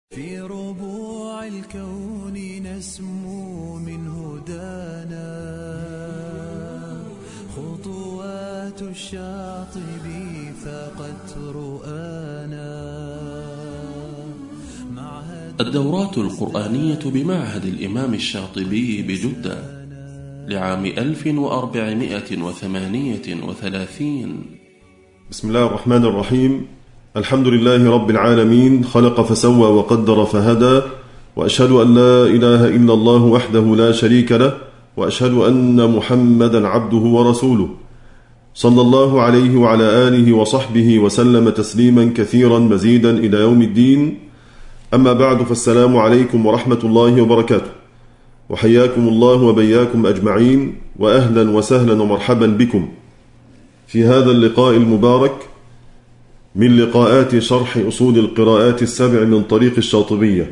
في ربوع الكون نسمو من هدانا خطوات الشاطب فقد رؤانا. الدورات القرآنية بمعهد الإمام الشاطبي بجدة لعام 1438. بسم الله الرحمن الرحيم. الحمد لله رب العالمين، خلق فسوى وقدر فهدى، وأشهد أن لا إله إلا الله وحده لا شريك له، وأشهد أن محمدا عبده ورسوله صلى الله عليه وعلى آله وصحبه وسلم تسليما كثيرا مزيدا إلى يوم الدين. أما بعد، فالسلام عليكم ورحمة الله وبركاته، وحياكم الله وبياكم أجمعين، وأهلا وسهلا ومرحبا بكم في هذا اللقاء المبارك من لقاءات شرح أصول القراءات السبع من طريق الشاطبية،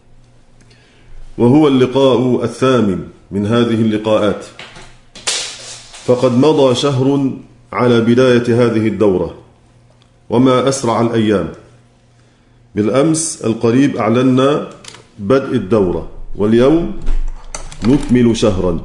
وهو اللقاء الثامن من هذه اللقاءات. فقد مضى شهر على بداية هذه الدورة، وما أسرع الأيام. بالأمس القريب أعلنا بدء الدورة، واليوم نكمل شهرا.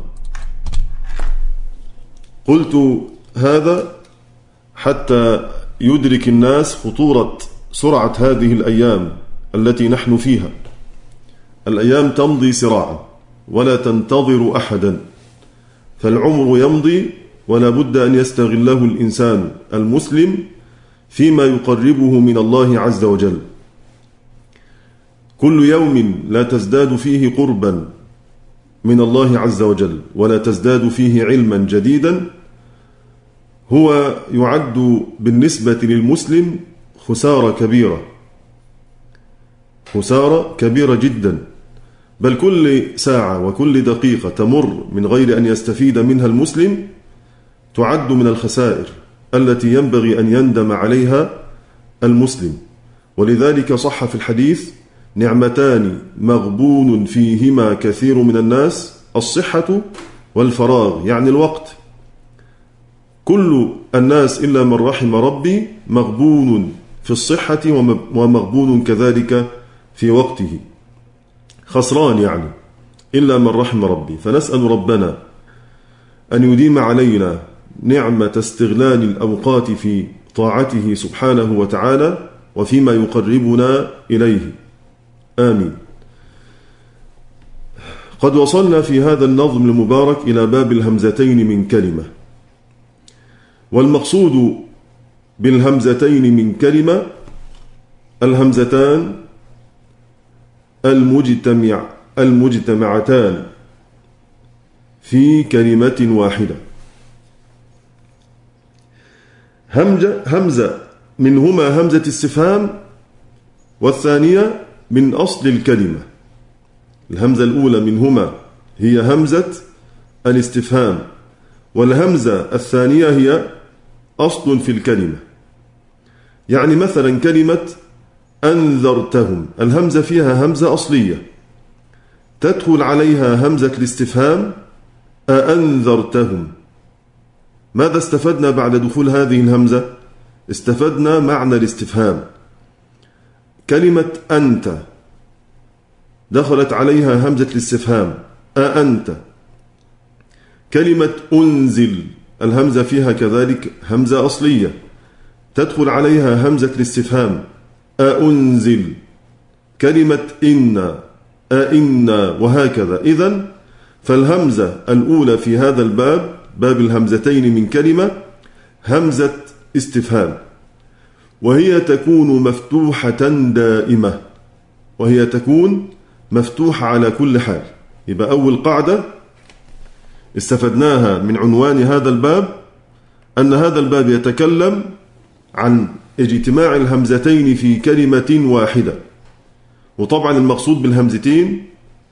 قلت هذا حتى يدرك الناس خطورة سرعة هذه الأيام التي نحن فيها. الأيام تمضي سراعا ولا تنتظر أحدا، فالعمر يمضي ولا بد أن يستغله الإنسان المسلم فيما يقربه من الله عز وجل. كل يوم لا تزداد فيه قربا من الله عز وجل ولا تزداد فيه علما جديدا هو يعد بالنسبة للمسلم خسارة كبيرة، خسارة كبيرة جدا. بل كل ساعة وكل دقيقة تمر من غير أن يستفيد منها المسلم تعد من الخسائر التي ينبغي أن يندم عليها المسلم. ولذلك صح في الحديث: نعمتان مغبون فيهما كثير من الناس، الصحة والفراغ، يعني الوقت. كل الناس إلا من رحم ربي مغبون في الصحة ومغبون كذلك في وقته، خسران يعني إلا من رحم ربي. فنسأل ربنا أن يديم علينا نعمة استغلال الأوقات في طاعته سبحانه وتعالى وفيما يقربنا إليه، آمين. قد وصلنا في هذا النظم المبارك إلى باب الهمزتين من كلمة. والمقصود بالهمزتين من كلمة الهمزتان المجتمعتان في كلمة واحدة. همزة منهما همزة استفهام، والثانية من أصل الكلمة. الهمزة الأولى منهما هي همزة الاستفهام، والهمزة الثانية هي أصل في الكلمة. يعني مثلا كلمة أنذرتهم، الهمزة فيها همزة أصلية تدخل عليها همزة الاستفهام أأنذرتهم. ماذا استفدنا بعد دخول هذه الهمزة؟ استفدنا معنى الاستفهام. كلمة أنت دخلت عليها همزة الاستفهام أأنت. كلمة أنزل، الهمزة فيها كذلك همزة أصلية تدخل عليها همزة الاستفهام أأنزل. كلمة إن أئن، وهكذا. إذن فالهمزة الأولى في هذا الباب، باب الهمزتين من كلمة، همزة استفهام، وهي تكون مفتوحة دائمة، وهي تكون مفتوحة على كل حال. يبقى أول قاعدة استفدناها من عنوان هذا الباب أن هذا الباب يتكلم عن اجتماع الهمزتين في كلمة واحدة. وطبعا المقصود بالهمزتين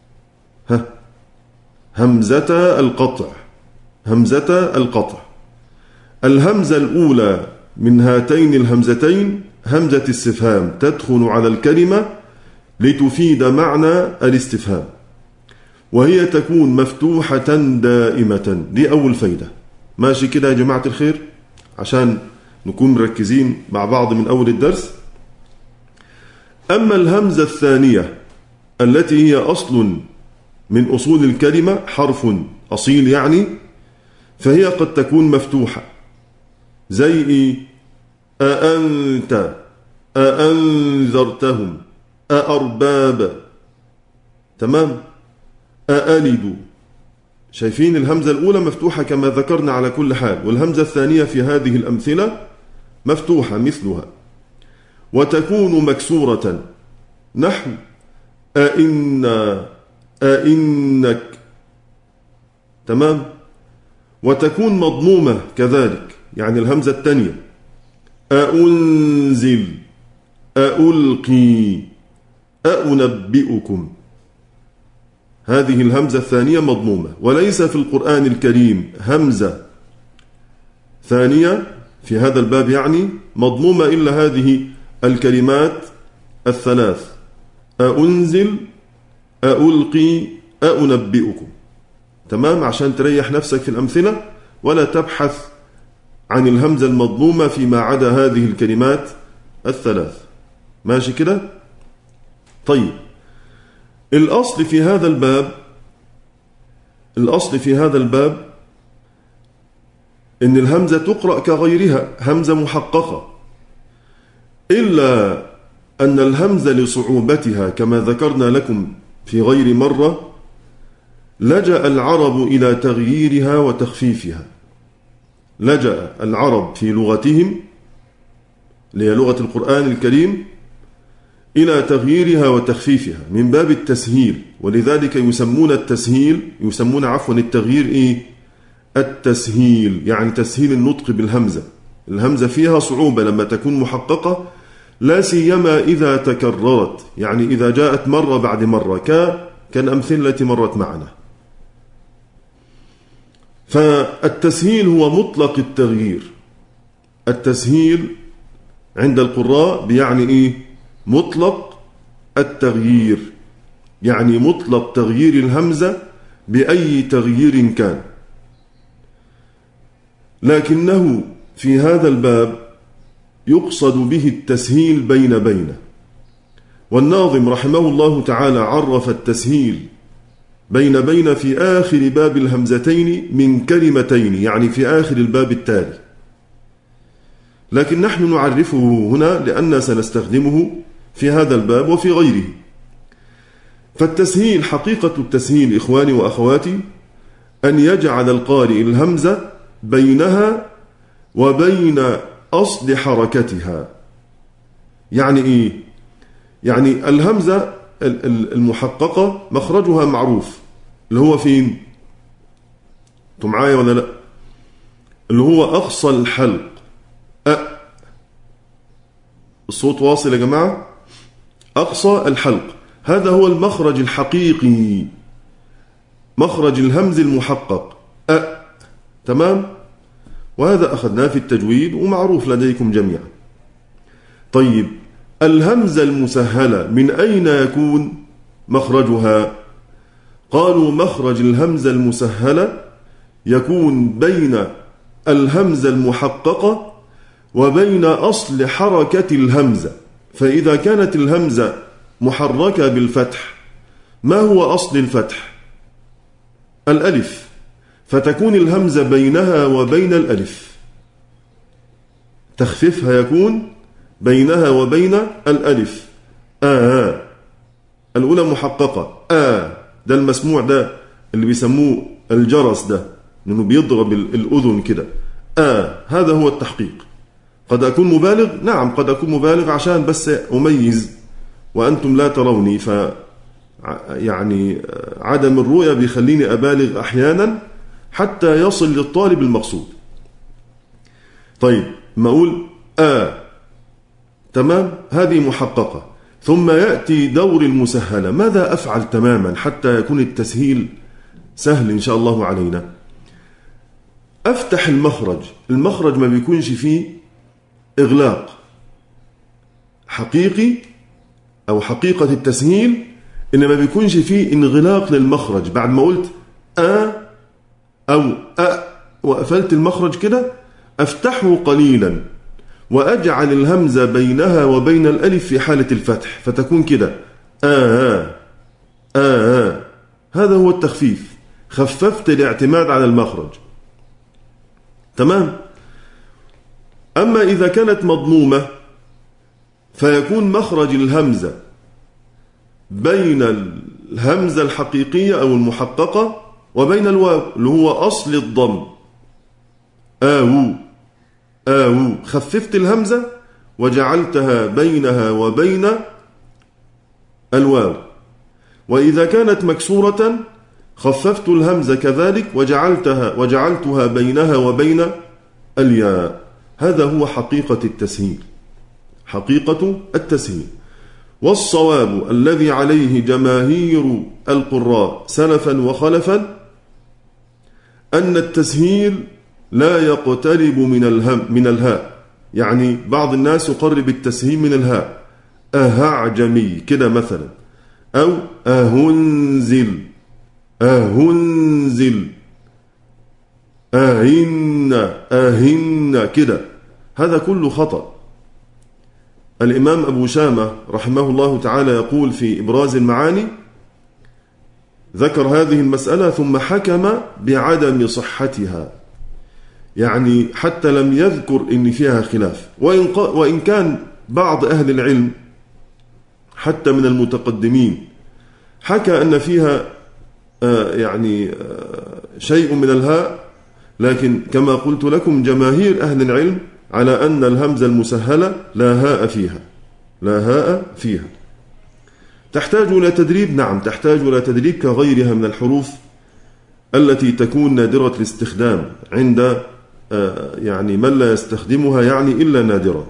همزة القطع، همزة القطع. الهمزة الأولى من هاتين الهمزتين همزة استفهام تدخل على الكلمة لتفيد معنى الاستفهام، وهي تكون مفتوحة دائمة. دي أول فايدة. ماشي كده يا جماعة الخير، عشان نكون مركزين مع بعض من أول الدرس. أما الهمزة الثانية التي هي أصل من أصول الكلمة، حرف أصيل يعني، فهي قد تكون مفتوحة، زي أأنت، أأنذرتهم، أأرباب، تمام، أألد. شايفين الهمزة الأولى مفتوحة كما ذكرنا على كل حال، والهمزة الثانية في هذه الأمثلة مفتوحة مثلها. وتكون مكسورة نحو أئنا، أئنك، تمام. وتكون مضمومة كذلك، يعني الهمزة الثانية أأنزل، أألقي، أأنبئكم. هذه الهمزة الثانية مضمومة، وليس في القرآن الكريم همزة ثانية في هذا الباب يعني مضمومة إلا هذه الكلمات الثلاث: أأنزل، أألقي، أأنبئكم. تمام، عشان تريح نفسك في الأمثلة ولا تبحث عن الهمزة المضمومة فيما عدا هذه الكلمات الثلاث. ماشي كده؟ طيب، الأصل في هذا الباب إن الهمزة تقرأ كغيرها، همزة محققة، إلا أن الهمزة لصعوبتها كما ذكرنا لكم في غير مرة لجأ العرب إلى تغييرها وتخفيفها. لجأ العرب في لغتهم، اللي هي لغة القرآن الكريم، إلى تغييرها وتخفيفها من باب التسهيل، ولذلك يسمون التغيير التسهيل، يعني تسهيل النطق بالهمزة. الهمزة فيها صعوبة لما تكون محققة، لا سيما إذا تكررت، يعني إذا جاءت مرة بعد مرة كالأمثلة التي مرت معنا. فالتسهيل هو مطلق التغيير. التسهيل عند القراء بيعني مطلق التغيير، يعني مطلق تغيير الهمزة بأي تغيير كان. لكنه في هذا الباب يقصد به التسهيل بين. والناظم رحمه الله تعالى عرف التسهيل بين في آخر باب الهمزتين من كلمتين، يعني في آخر الباب التالي، لكن نحن نعرفه هنا لأننا سنستخدمه في هذا الباب وفي غيره. فالتسهيل، حقيقة التسهيل إخواني وأخواتي، أن يجعل القارئ الهمزة بينها وبين أصل حركتها. يعني يعني الهمزة المحققة مخرجها معروف، اللي هو فين؟ انتم معايا ولا لا؟ اللي هو أقصى الحلق. الصوت واصل يا جماعة؟ أقصى الحلق، هذا هو المخرج الحقيقي، مخرج الهمز المحقق تمام؟ وهذا أخذناه في التجويد ومعروف لديكم جميعا. طيب، الهمزة المسهلة من أين يكون مخرجها؟ قالوا مخرج الهمزة المسهلة يكون بين الهمزة المحققة وبين أصل حركة الهمزة. فإذا كانت الهمزة محركة بالفتح، ما هو أصل الفتح؟ الألف، فتكون الهمزة بينها وبين الألف. تخفيفها يكون بينها وبين الألف. الأولى محققة، ده المسموع، ده اللي بيسموه الجرس، ده لأنه بيضرب الأذن كده. هذا هو التحقيق. قد أكون مبالغ، نعم قد أكون مبالغ عشان بس أميز وأنتم لا تروني، يعني عدم الرؤية بيخليني أبالغ أحيانا حتى يصل للطالب المقصود. طيب، ما أقول تمام، هذه محققة، ثم يأتي دور المسهلة. ماذا أفعل تماما حتى يكون التسهيل سهل إن شاء الله علينا؟ أفتح المخرج ما بيكونش فيه إغلاق حقيقي أو حقيقة التسهيل، إنما بيكونش فيه انغلاق للمخرج. بعد ما قلت أو وقفلت المخرج كده، أفتحه قليلا وأجعل الهمزة بينها وبين الألف في حالة الفتح، فتكون كده هذا هو التخفيف. خففت الاعتماد على المخرج. تمام. أما إذا كانت مضمومة فيكون مخرج الهمزة بين الهمزة الحقيقية أو المحققة وبين الواو اللي هو أصل الضم. خففت الهمزة وجعلتها بينها وبين الواو. وإذا كانت مكسورة خففت الهمزة كذلك وجعلتها بينها وبين الياء. هذا هو حقيقة التسهيل. حقيقة التسهيل. والصواب الذي عليه جماهير القراء سلفا وخلفا أن التسهيل لا يقترب من الهاء. يعني بعض الناس يقرب التسهيل من الهاء، أهعجمي كده مثلا، أو أهنزل أهن كده. هذا كله خطأ. الإمام أبو شامة رحمه الله تعالى يقول في إبراز المعاني، ذكر هذه المسألة ثم حكم بعدم صحتها، يعني حتى لم يذكر إن فيها خلاف. وإن كان بعض أهل العلم حتى من المتقدمين حكى أن فيها شيء من الهاء، لكن كما قلت لكم جماهير أهل العلم على أن الهمزة المسهلة لا هاء فيها. تحتاج إلى تدريب، نعم تحتاج إلى تدريب كغيرها من الحروف التي تكون نادرة الاستخدام عند من لا يستخدمها إلا نادرا.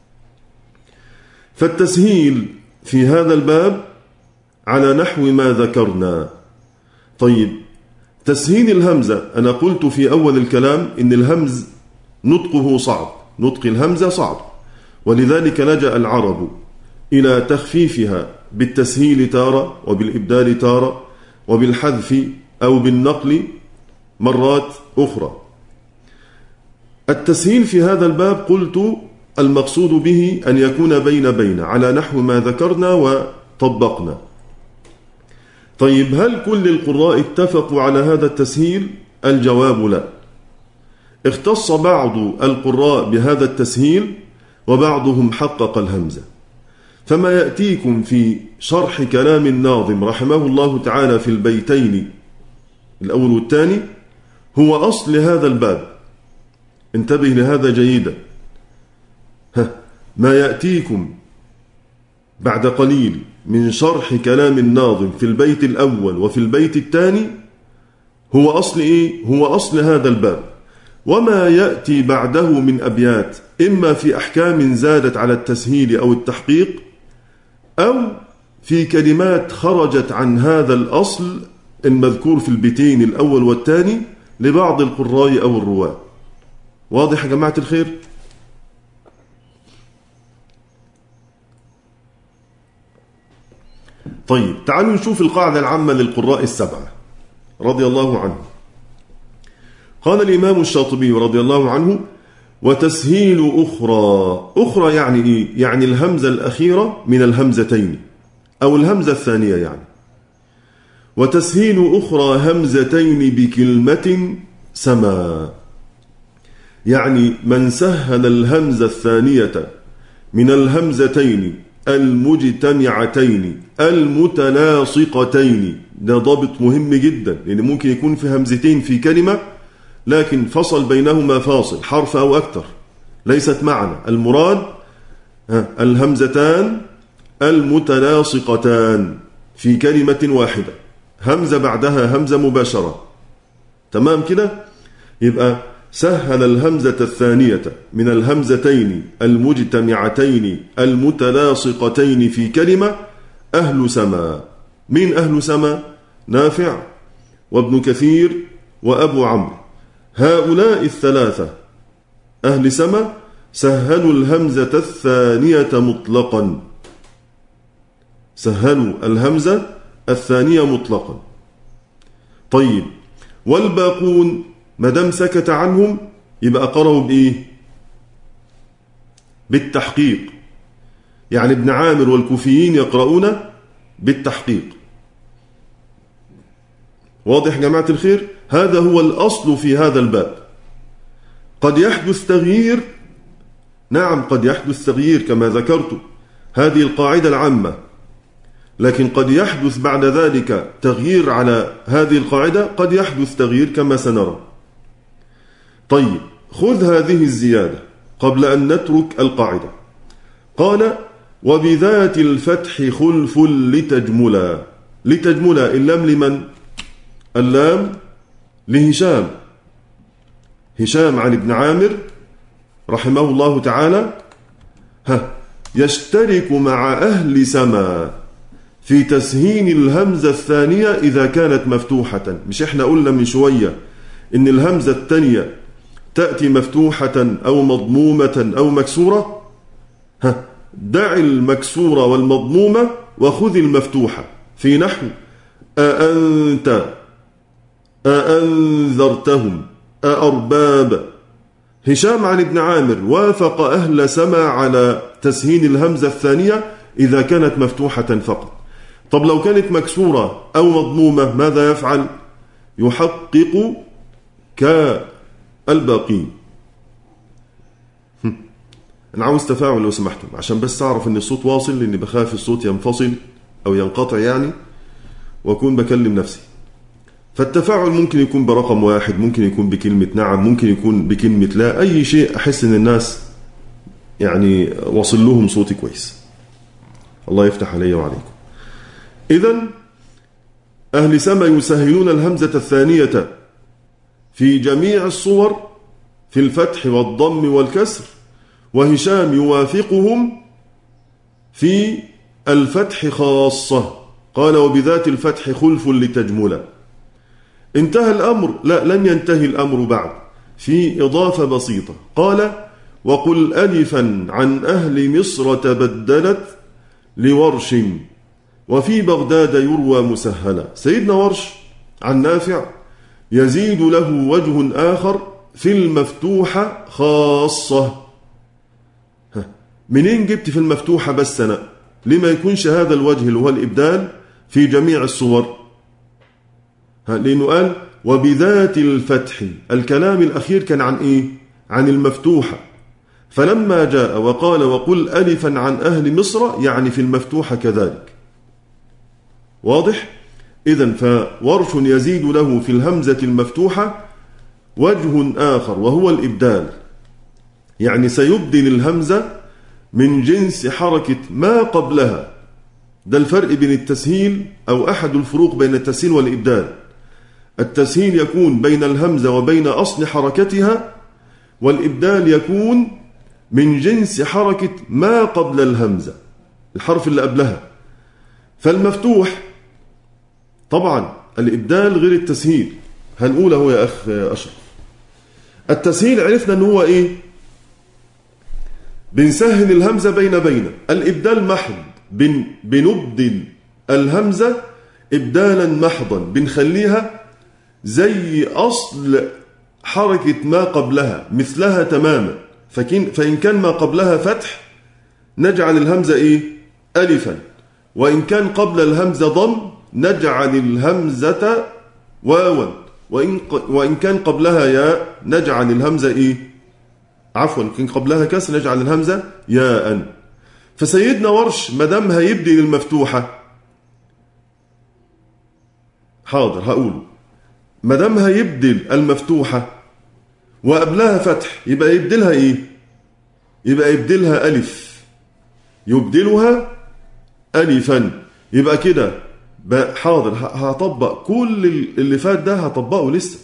فالتسهيل في هذا الباب على نحو ما ذكرنا. طيب، تسهيل الهمزة، أنا قلت في أول الكلام إن الهمز نطقه صعب، نطق الهمزة صعب، ولذلك لجأ العرب إلى تخفيفها بالتسهيل تارة، وبالإبدال تارة، وبالحذف أو بالنقل مرات أخرى. التسهيل في هذا الباب قلت المقصود به أن يكون بين على نحو ما ذكرنا وطبقنا. طيب، هل كل القراء اتفقوا على هذا التسهيل؟ الجواب لا. اختص بعض القراء بهذا التسهيل وبعضهم حقق الهمزة. فما يأتيكم في شرح كلام الناظم رحمه الله تعالى في البيتين الأول والثاني هو أصل هذا الباب. انتبه لهذا جيدا. ما يأتيكم بعد قليل من شرح كلام الناظم في البيت الأول وفي البيت الثاني هو أصل إيه؟ هو أصل هذا الباب. وما يأتي بعده من أبيات إما في أحكام زادت على التسهيل أو التحقيق، أو في كلمات خرجت عن هذا الأصل المذكور في البيتين الأول والثاني لبعض القراء أو الرواة. واضح يا جماعة الخير؟ طيب، تعالوا نشوف القاعدة العامة للقراء السبعة رضي الله عنه. قال الإمام الشاطبي رضي الله عنه: وتسهيل أخرى يعني إيه؟ يعني الهمزة الأخيرة من الهمزتين أو الهمزة الثانية وتسهيل أخرى همزتين بكلمة سما، يعني من سهل الهمزة الثانية من الهمزتين المجتمعتين المتلاصقتين. ده ضابط مهم جدا، لأن ممكن يكون في همزتين في كلمة لكن فصل بينهما فاصل حرف أو أكثر، ليست معنا. المراد الهمزتان المتلاصقتان في كلمة واحدة، همزة بعدها همزة مباشرة. تمام كده؟ يبقى سهل الهمزة الثانية من الهمزتين المجتمعتين المتلاصقتين في كلمة أهل سما. من أهل سما؟ نافع وابن كثير وأبو عمرو. هؤلاء الثلاثة أهل سما سهلوا الهمزة الثانية مطلقا، سهلوا الهمزة الثانية مطلقا. طيب، والباقون مدام سكت عنهم يبقى قرأوا بإيه؟ بالتحقيق، يعني ابن عامر والكوفيين يقرؤون بالتحقيق. واضح يا جماعة الخير؟ هذا هو الأصل في هذا الباب. قد يحدث تغيير، نعم قد يحدث تغيير كما ذكرت، هذه القاعدة العامة، لكن قد يحدث بعد ذلك تغيير على هذه القاعدة، قد يحدث تغيير كما سنرى. طيب، خذ هذه الزيادة قبل أن نترك القاعدة. قال: وبذات الفتح خلف لتجملا. لتجملا، اللام لمن؟ اللام لهشام. هشام عن ابن عامر رحمه الله تعالى يشترك مع أهل سما في تسهين الهمزة الثانية إذا كانت مفتوحة. مش احنا قلنا من شوية إن الهمزة الثانية تأتي مفتوحة أو مضمومة أو مكسورة؟ دع المكسورة والمضمومة وخذ المفتوحة في نحو أأنت، أأنذرتهم، أأرباب. هشام عن ابن عامر وافق أهل سما على تسهين الهمزة الثانية إذا كانت مفتوحة فقط. طب لو كانت مكسورة أو مضمومة ماذا يفعل؟ يحقق كالباقين. أنا عاوز تفاعل لو سمحتم، عشان بس أعرف أن الصوت واصل، لأني بخاف الصوت ينفصل أو ينقطع يعني، وأكون بكلم نفسي. فالتفاعل ممكن يكون برقم واحد، ممكن يكون بكلمة نعم، ممكن يكون بكلمة لا، أي شيء أحس أن الناس يعني وصل لهم صوتي كويس. الله يفتح علي وعليكم. إذن أهل سما يسهلون الهمزة الثانية في جميع الصور في الفتح والضم والكسر، وهشام يوافقهم في الفتح خاصة. قال: وبذات الفتح خلف لتجملا. انتهى الأمر؟ لا، لن ينتهي الأمر بعد، في إضافة بسيطة. قال: وقل ألفا عن أهل مصر تبدلت لورش وفي بغداد يروى مسهلا. سيدنا ورش عن نافع يزيد له وجه آخر في المفتوحة خاصة. منين جبت في المفتوحة بس أنا؟ لما يكونش هذا الوجه اللي هو الإبدال في جميع الصور؟ لأنه قال: وبذات الفتح. الكلام الأخير كان عن إيه؟ عن المفتوحة. فلما جاء وقال: وقل ألفا عن أهل مصر، يعني في المفتوحة كذلك. واضح؟ إذن فورش يزيد له في الهمزة المفتوحة وجه آخر وهو الإبدال، يعني سيبدل الهمزة من جنس حركة ما قبلها. ده الفرق بين التسهيل، أو أحد الفروق بين التسهيل والإبدال. التسهيل يكون بين الهمزة وبين أصل حركتها، والإبدال يكون من جنس حركة ما قبل الهمزة، الحرف اللي قبلها. فالمفتوح طبعا الإبدال غير التسهيل، هنقوله يا أخ أشرف. التسهيل عرفنا أنه هو إيه؟ بنسهل الهمزة بين. الإبدال محض، بنبدل الهمزة إبدالا محضا، بنخليها زي أصل حركة ما قبلها، مثلها تماما. فإن كان ما قبلها فتح نجعل الهمزة إيه؟ ألفا، وإن كان قبل الهمزة ضم نجعل الهمزة واوا، وإن كان قبلها ياء نجعل الهمزة إيه؟ عفوا، كان قبلها كسر نجعل الهمزة ياء. فسيدنا ورش مدام هيبدل المفتوحة، حاضر هقوله، مدام هيبدل المفتوحة وقبلها فتح، يبقى يبدلها إيه؟ يبقى يبدلها ألف، يبدلها ألفا. يبقى كده حاضر، هطبق كل اللي فات ده، هطبقه لسه.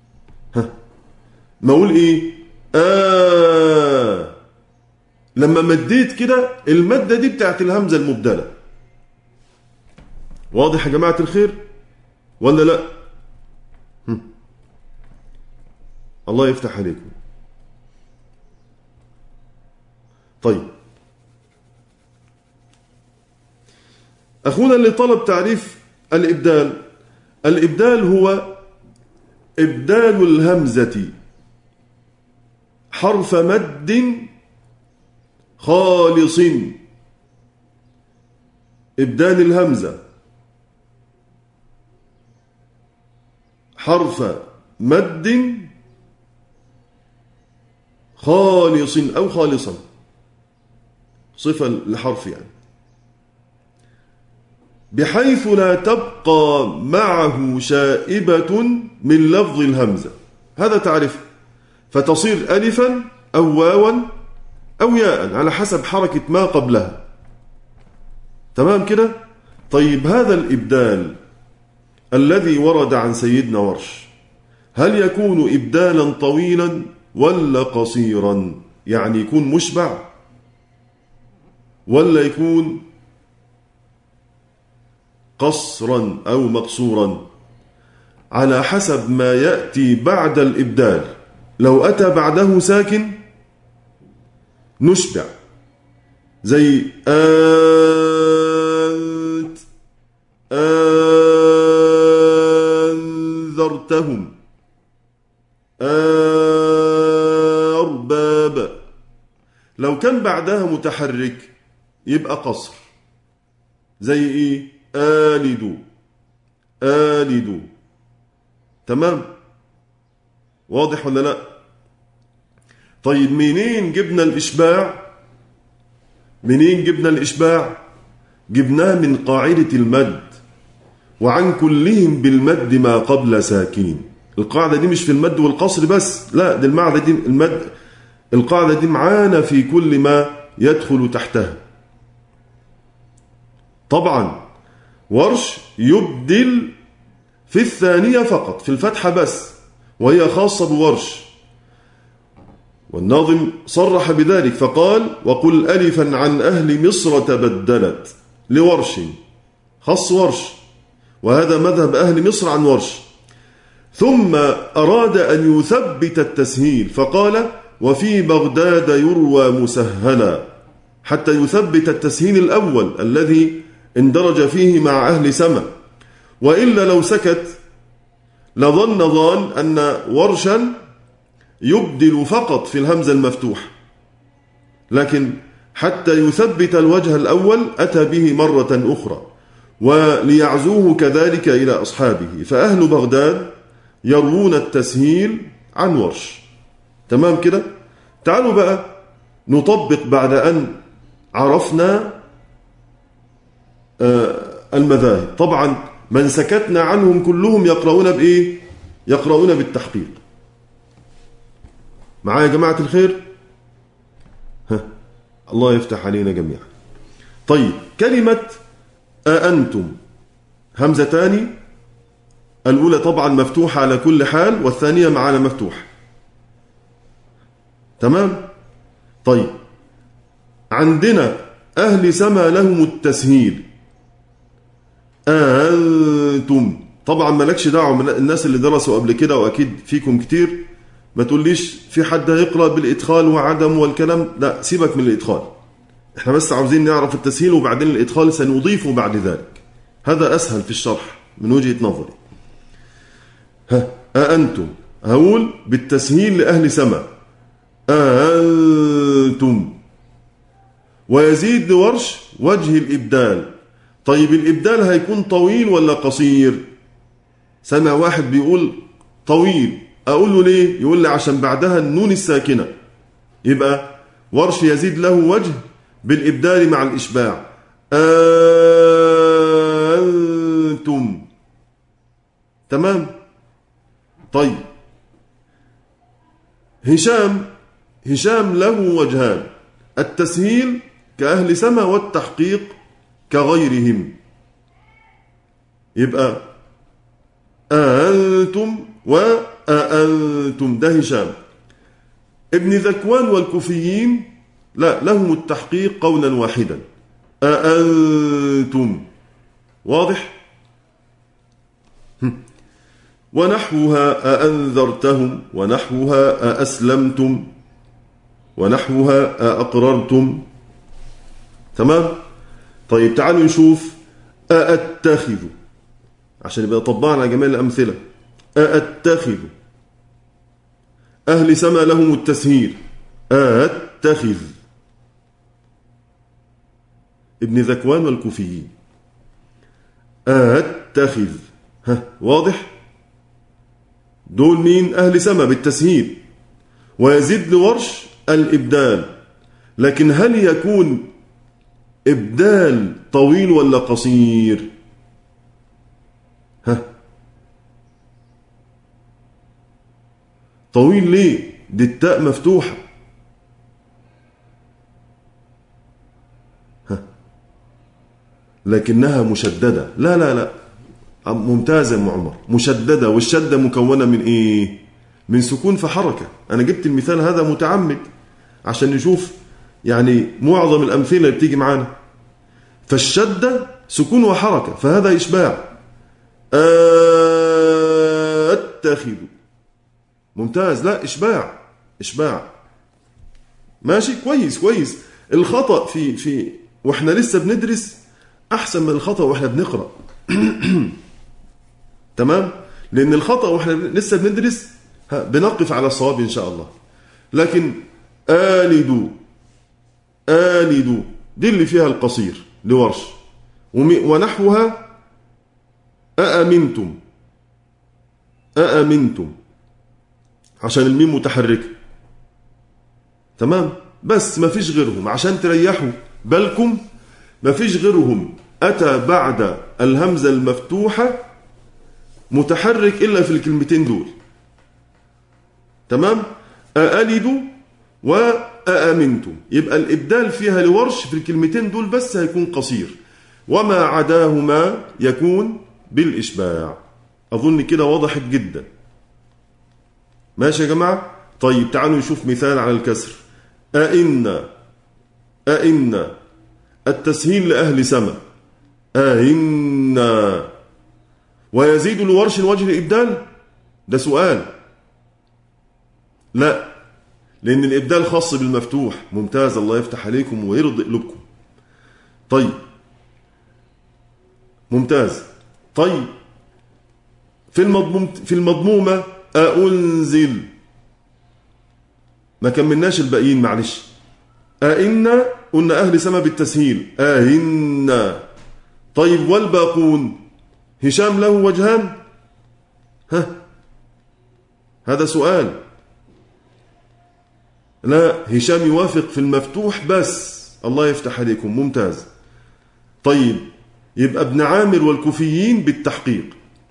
ما أقول إيه؟ لما مديت كده المادة دي بتاعت الهمزة المبدلة. واضح يا جماعة الخير ولا لا؟ الله يفتح عليكم. طيب، أخونا اللي طلب تعريف الإبدال، الإبدال هو إبدال الهمزة حرف مد خالص، إبدال الهمزة حرف مد خالص أو خالصا، صفة لحرف يعني، بحيث لا تبقى معه شائبة من لفظ الهمزة. هذا تعرف، فتصير ألفا أو واوا أو ياء على حسب حركة ما قبلها. تمام كده؟ طيب هذا الإبدال الذي ورد عن سيدنا ورش هل يكون إبدالا طويلا ولا قصيرا؟ يعني يكون مشبع ولا يكون قصرا أو مقصورا؟ على حسب ما يأتي بعد الإبدال. لو أتى بعده ساكن نشبع، زي أنت أنذرتهم أرباب. لو كان بعدها متحرك يبقى قصر، زي إيه؟ آلدوا. تمام؟ واضح ولا لا؟ طيب منين جبنا الإشباع؟ جبناه من قاعدة المد، وعن كلهم بالمد ما قبل ساكين. القاعدة دي مش في المد والقصر بس، لا، دي القاعدة دي معانا في كل ما يدخل تحتها. طبعا ورش يبدل في الثانية فقط، في الفتحة بس، وهي خاصة بورش، والناظم صرح بذلك فقال: وقل ألفا عن أهل مصر تبدلت، لورش، خص ورش، وهذا مذهب أهل مصر عن ورش. ثم أراد أن يثبت التسهيل فقال: وفي بغداد يروى مسهلا، حتى يثبت التسهيل الأول الذي اندرج فيه مع أهل سما. وإلا لو سكت لظن ظان أن ورشا يبدل فقط في الهمزة المفتوح، لكن حتى يثبت الوجه الأول أتى به مرة أخرى، وليعزوه كذلك إلى أصحابه. فأهل بغداد يروون التسهيل عن ورش. تمام كده؟ تعالوا بقى نطبق بعد أن عرفنا المذاهب. طبعا من سكتنا عنهم كلهم يقرؤون بإيه؟ يقرؤون بالتحقيق. معايا يا جماعة الخير؟ الله يفتح علينا جميعا. طيب كلمة أأنتم همزتان، الأولى طبعا مفتوحة على كل حال، والثانية معانا مفتوحة. تمام؟ طيب عندنا أهل سما لهم التسهيل، أنتم. طبعا مالكش دعوة من الناس اللي درسوا قبل كده، وأكيد فيكم كتير، ما تقوليش في حد هيقرأ بالإدخال وعدم والكلام، لا، سيبك من الإدخال، احنا بس عاوزين نعرف التسهيل، وبعدين الإدخال سنضيفه بعد ذلك. هذا أسهل في الشرح من وجهة نظري. أأنتم هقول بالتسهيل لأهل سما أأنتم، ويزيد لورش وجه الإبدال. طيب الإبدال هيكون طويل ولا قصير؟ سمع واحد بيقول طويل، أقول له ليه؟ يقول لي عشان بعدها النون الساكنة. يبقى ورش يزيد له وجه بالإبدال مع الإشباع، أنتم. تمام؟ طيب هشام له وجهان، التسهيل كأهل سما والتحقيق كغيرهم. يبقى أنتم وأنتم، ده هشام. ابن ذكوان والكوفيين لا، لهم التحقيق قولا واحدا، أأنتم. واضح؟ ونحوها أأنذرتهم، ونحوها أأسلمتم، ونحوها أأقررتم. تمام؟ طيب تعالوا نشوف أأتخذ، عشان يبقى طبعنا جميع الأمثلة. أأتخذ، أهل سما لهم التسهيل، أأتخذ. ابن ذكوان والكوفيين. أتخذ، واضح؟ دول مين؟ أهل سما بالتسهيل. ويزيد لورش الإبدال، لكن هل يكون إبدال طويل ولا قصير؟ طويل ليه؟ دي التاء مفتوحة. لكنها مشددة. لا لا لا، ممتازة يا عمر، مشددة، والشدة مكونة من إيه؟ من سكون في حركة. أنا جبت المثال هذا متعمد عشان نشوف يعني معظم الأمثلة اللي بتيجي معانا. فالشدة سكون وحركة، فهذا إشباع. أتخذ، ممتاز. لا، إشباع. ماشي، كويس. الخطأ في وإحنا لسه بندرس أحسن من الخطأ وإحنا بنقرأ. تمام؟ لأن الخطأ وإحنا لسه بندرس بنقف على الصواب إن شاء الله. لكن آلدوا دي اللي فيها القصير لورش، ونحوها أأمنتم عشان الميم متحركة. تمام؟ بس ما فيش غيرهم عشان تريحوا بالكم، ما فيش غيرهم أتى بعد الهمزة المفتوحة متحرك إلا في الكلمتين دول. تمام؟ أألدوا وأأمنتم، يبقى الإبدال فيها لورش في الكلمتين دول بس هيكون قصير، وما عداهما يكون بالإشباع. أظن كده وضحت جدا. ماشي يا جماعة؟ طيب تعالوا نشوف مثال على الكسر. أئن التسهيل لأهل سما، أئن، ويزيد لورش وجه الإبدال. ده سؤال. لا، لأن الإبدال خاص بالمفتوح. ممتاز، الله يفتح عليكم ويرضي قلوبكم. طيب ممتاز. طيب في المضمومة أنزل، ما كملناش الباقيين معلش. أئن قلنا أهل سما بالتسهيل، أئن. طيب والباقون، هشام له وجهان؟ هذا سؤال. لا، هشام يوافق في المفتوح بس. الله يفتح عليكم، ممتاز. طيب يبقى ابن عامر والكوفيين بالتحقيق.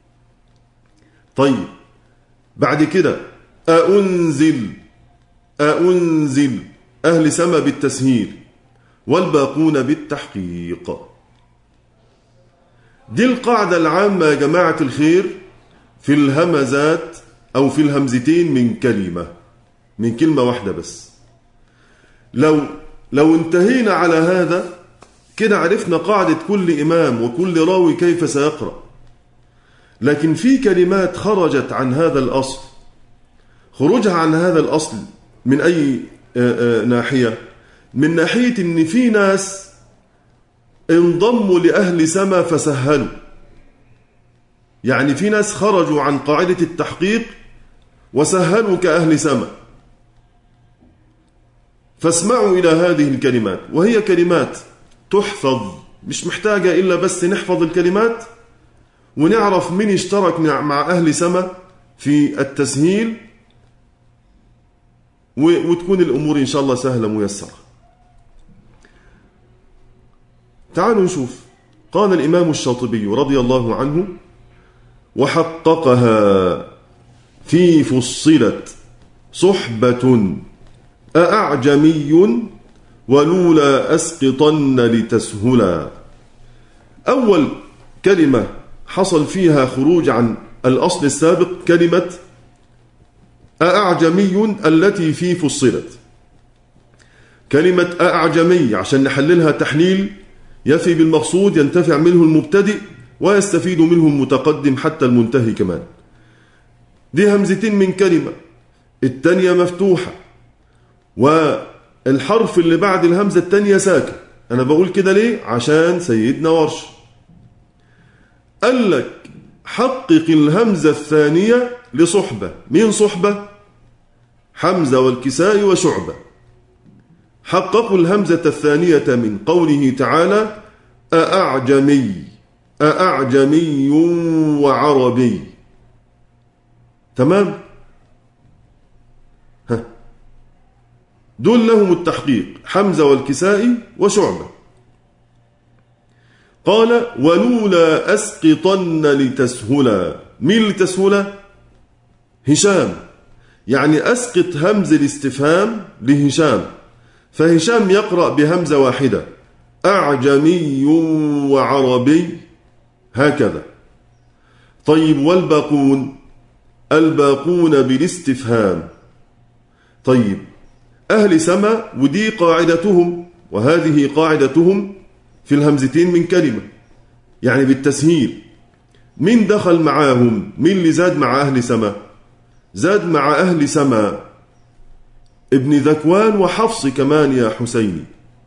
طيب بعد كده أنزل أهل سما بالتسهيل والباقون بالتحقيق. دي القاعدة العامة يا جماعة الخير في الهمزات أو في الهمزتين من كلمة واحدة بس. لو انتهينا على هذا كده عرفنا قاعدة كل إمام وكل راوي كيف سيقرأ. لكن في كلمات خرجت عن هذا الأصل. خروجها عن هذا الأصل من أي ناحية؟ من ناحية إن في ناس انضموا لأهل سما فسهلوا. يعني في ناس خرجوا عن قاعدة التحقيق وسهلوا كأهل سما. فاسمعوا إلى هذه الكلمات، وهي كلمات تحفظ، مش محتاجة إلا بس نحفظ الكلمات ونعرف من اشترك مع أهل سما في التسهيل، وتكون الأمور إن شاء الله سهلة ميسرة. تعالوا نشوف. قال الإمام الشاطبي رضي الله عنه: وحققها في فصلت صحبة أعجمي ولولا أسقطن لتسهلا. أول كلمة حصل فيها خروج عن الأصل السابق كلمة أعجمي التي في فصلت. كلمة أعجمي عشان نحللها تحليل يفي بالمقصود، ينتفع منه المبتدئ ويستفيد منه المتقدم حتى المنتهي كمان. دي همزتين من كلمة، التانية مفتوحة والحرف اللي بعد الهمزة التانية ساكن. أنا بقول كده ليه؟ عشان سيدنا ورش قال لك حقق الهمزة الثانية لصحبة. مين صحبة؟ حمزة والكسائي وشعبة. حققوا الهمزة الثانية من قوله تعالى أأعجمي وعربي. تمام؟ دول لهم التحقيق، حمزة والكسائي وشعبة. قال ولولا أسقطن لتسهلا. مين لتسهلا؟ هشام، يعني أسقط همز الاستفهام لهشام، فهشام يقرأ بهمزة واحدة أعجمي وعربي هكذا. طيب والباقون؟ الباقون بالاستفهام. طيب أهل سما، ودي قاعدتهم وهذه قاعدتهم في الهمزتين من كلمة، يعني بالتسهيل. من دخل معاهم؟ من اللي زاد مع أهل سما؟ زاد مع أهل سما ابن ذكوان وحفص كمان يا حسيني،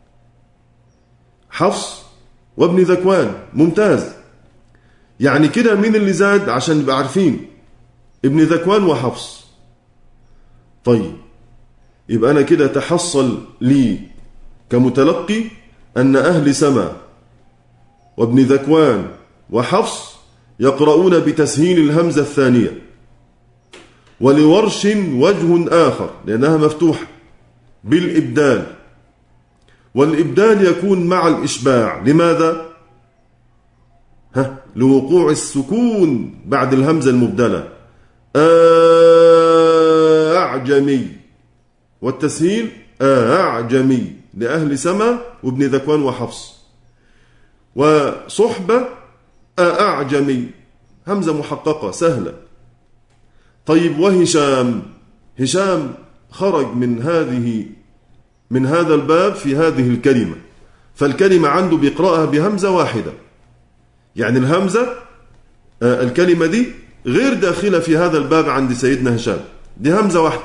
حفص وابن ذكوان، ممتاز. يعني كده مين اللي زاد عشان نبقى عارفين؟ ابن ذكوان وحفص. طيب يبقى أنا كده تحصل لي كمتلقي أن أهل سما وابن ذكوان وحفص يقرؤون بتسهيل الهمزة الثانية، ولورش وجه آخر لأنها مفتوحة بالإبدال، والإبدال يكون مع الإشباع. لماذا؟ لوقوع السكون بعد الهمزة المبدلة أعجمي، والتسهيل أعجمي لأهل سما وابن ذكوان وحفص. وصحبة أعجمي، همزة محققة سهلة. طيب وهشام؟ هشام خرج من هذا الباب في هذه الكلمة، فالكلمة عنده بيقرأها بهمزة واحدة، يعني الهمزة الكلمة دي غير داخلة في هذا الباب عند سيدنا هشام، دي همزة واحدة.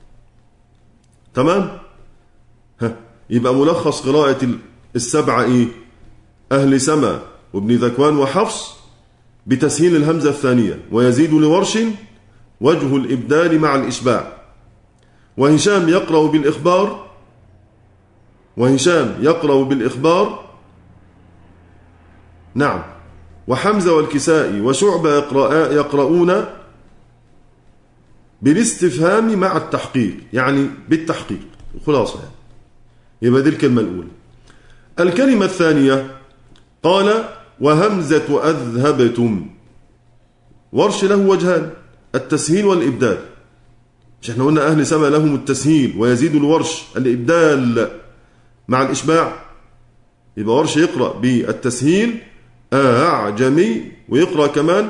تمام؟ يبقى ملخص قراءة السبعة إيه؟ أهل سما وابن ذكوان وحفص بتسهيل الهمزة الثانية، ويزيد لورش وجه الإبدال مع الإشباع. وهشام يقرأ بالإخبار، نعم. وحمزة والكسائي وشعبة يقرؤون بالاستفهام مع التحقيق، يعني بالتحقيق. خلاصة يعني. يبقى دي الكلمة الأولى. الكلمة الثانية قال وهمزة أذهبتم. ورش له وجهان، التسهيل والإبدال. مش احنا قلنا أهل سما لهم التسهيل ويزيد الورش الإبدال مع الإشباع؟ يبقى ورش يقرأ بالتسهيل أعجمي، ويقرأ كمان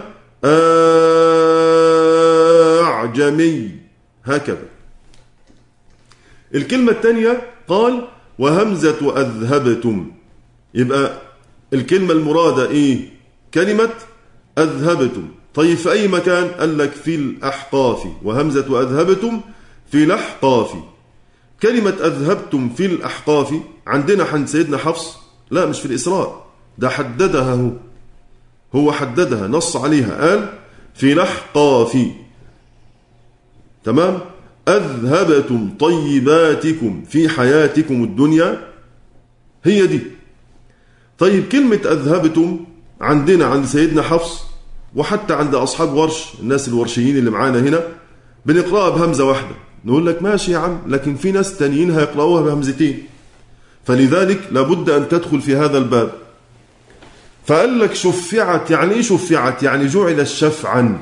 أعجمي هكذا. الكلمة الثانية قال وهمزة أذهبتم. يبقى الكلمة المرادة إيه؟ كلمة أذهبتم. طيب في أي مكان؟ قال لك في الأحقاف، وهمزة أذهبتم في الأحقاف. كلمة أذهبتم في الأحقاف عندنا عند سيدنا حفص، لا مش في الإسراء، ده حددها هو حددها، نص عليها، قال في الأحقاف. تمام؟ أذهبتم طيباتكم في حياتكم الدنيا، هي دي. طيب كلمة أذهبتم عندنا عند سيدنا حفص، وحتى عند أصحاب ورش، الناس الورشيين اللي معانا هنا، بنقرأها بهمزة واحدة. نقول لك ماشي يا عم، لكن في ناس تانيين هيقرأوها بهمزتين، فلذلك لابد أن تدخل في هذا الباب. فقال لك شفعت. يعني إيه شفعت؟ يعني جعل شفعا،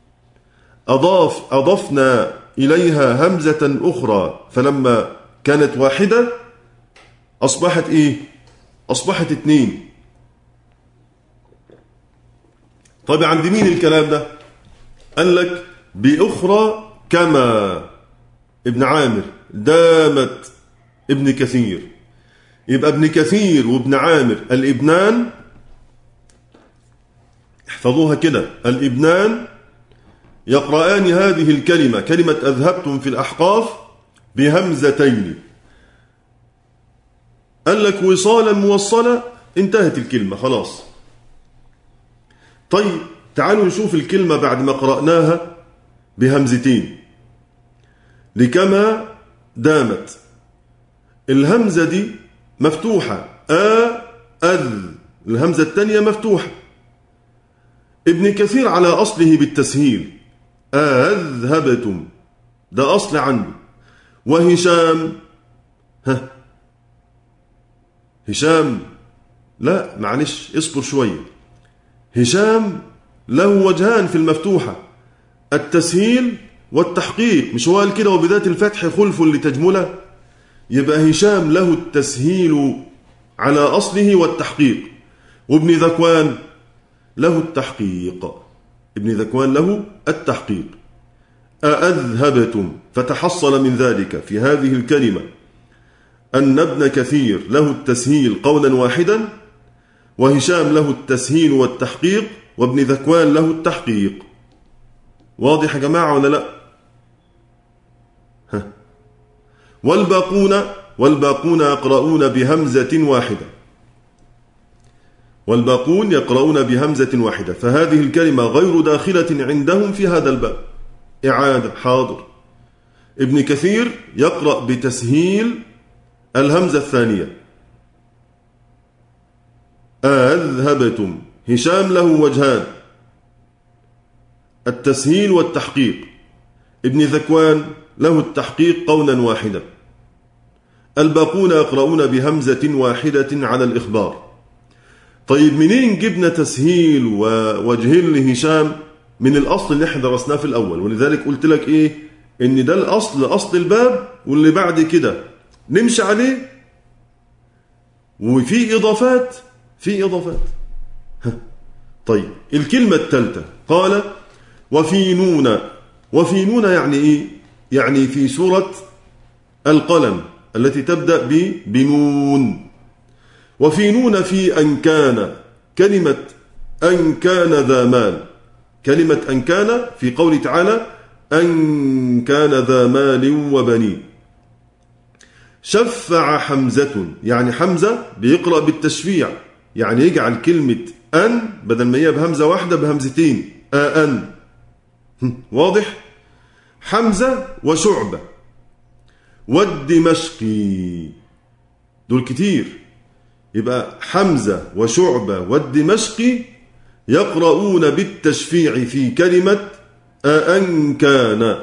أضفنا إليها همزة أخرى، فلما كانت واحدة أصبحت إيه؟ أصبحت اتنين. طيب عند مين الكلام ده؟ قال لك بأخرى كما ابن عامر، دامت ابن كثير. يبقى ابن كثير وابن عامر الابنان، احفظوها كده، الابنان يقرآن هذه الكلمة، كلمة أذهبتم في الأحقاف، بهمزتين. قال لك وصالا موصلة، انتهت الكلمة خلاص. طيب تعالوا نشوف الكلمة بعد ما قرأناها بهمزتين. لكما دامت، الهمزة دي مفتوحة، أذ، الهمزة الثانية مفتوحة. ابن كثير على أصله بالتسهيل، أذهبتم، ده أصل عنده. وهشام، هشام، لا معلش اصبر شوية. هشام له وجهان في المفتوحة، التسهيل والتحقيق. مش هو قال كده وبذات الفتح خلف لتجمله؟ يبقى هشام له التسهيل على أصله والتحقيق، وابن ذكوان له التحقيق. ابن ذكوان له التحقيق. أذهبتم، فتحصل من ذلك في هذه الكلمة أن ابن كثير له التسهيل قولا واحدا، وهشام له التسهيل والتحقيق، وابن ذكوان له التحقيق. واضح يا جماعة ولا لا؟ والباقون يقرؤون بهمزة واحدة، والباقون يقرؤون بهمزة واحدة، فهذه الكلمة غير داخلة عندهم في هذا الباب. إعادة، حاضر. ابن كثير يقرأ بتسهيل الهمزة الثانية، أذهبتم. هشام له وجهان، التسهيل والتحقيق. ابن ذكوان له التحقيق قولا واحدا. الباقون يقرؤون بهمزة واحدة على الإخبار. طيب منين جبنا تسهيل ووجهين لهشام؟ من الأصل اللي احنا درسناه في الأول، ولذلك قلت لك إيه؟ إن ده الأصل، أصل الباب، واللي بعد كده نمشي عليه، وفي إضافات، في إضافات. طيب الكلمة الثالثة قال وفي نون. وفي نون يعني إيه؟ يعني في سورة القلم التي تبدأ بنون. وفي نون في أن كان، كلمة أن كان ذا مال، كلمة أن كان في قوله تعالى أن كان ذا مال وبنين. شفع حمزة، يعني حمزة بيقرأ بالتشفيع، يعني يجعل كلمة أن بدل ما هي بهمزة واحدة بهمزتين، أن. واضح؟ حمزة وشعبة والدمشقي، دول كتير. يبقى حمزة وشعبة والدمشقي يقرؤون بالتشفيع في كلمة أن كان،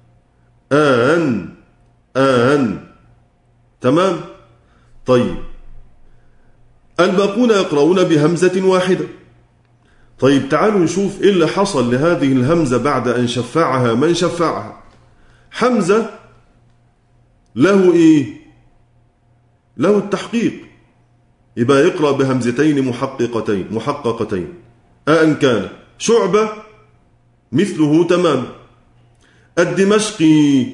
أن. تمام؟ طيب الباقون يقرؤون بهمزة واحدة. طيب تعالوا نشوف إيه اللي حصل لهذه الهمزة بعد أن شفعها من شفعها. حمزة له إيه؟ له التحقيق، يبقى يقرأ بهمزتين محققتين أن كان. شعبة مثله تمام. الدمشقي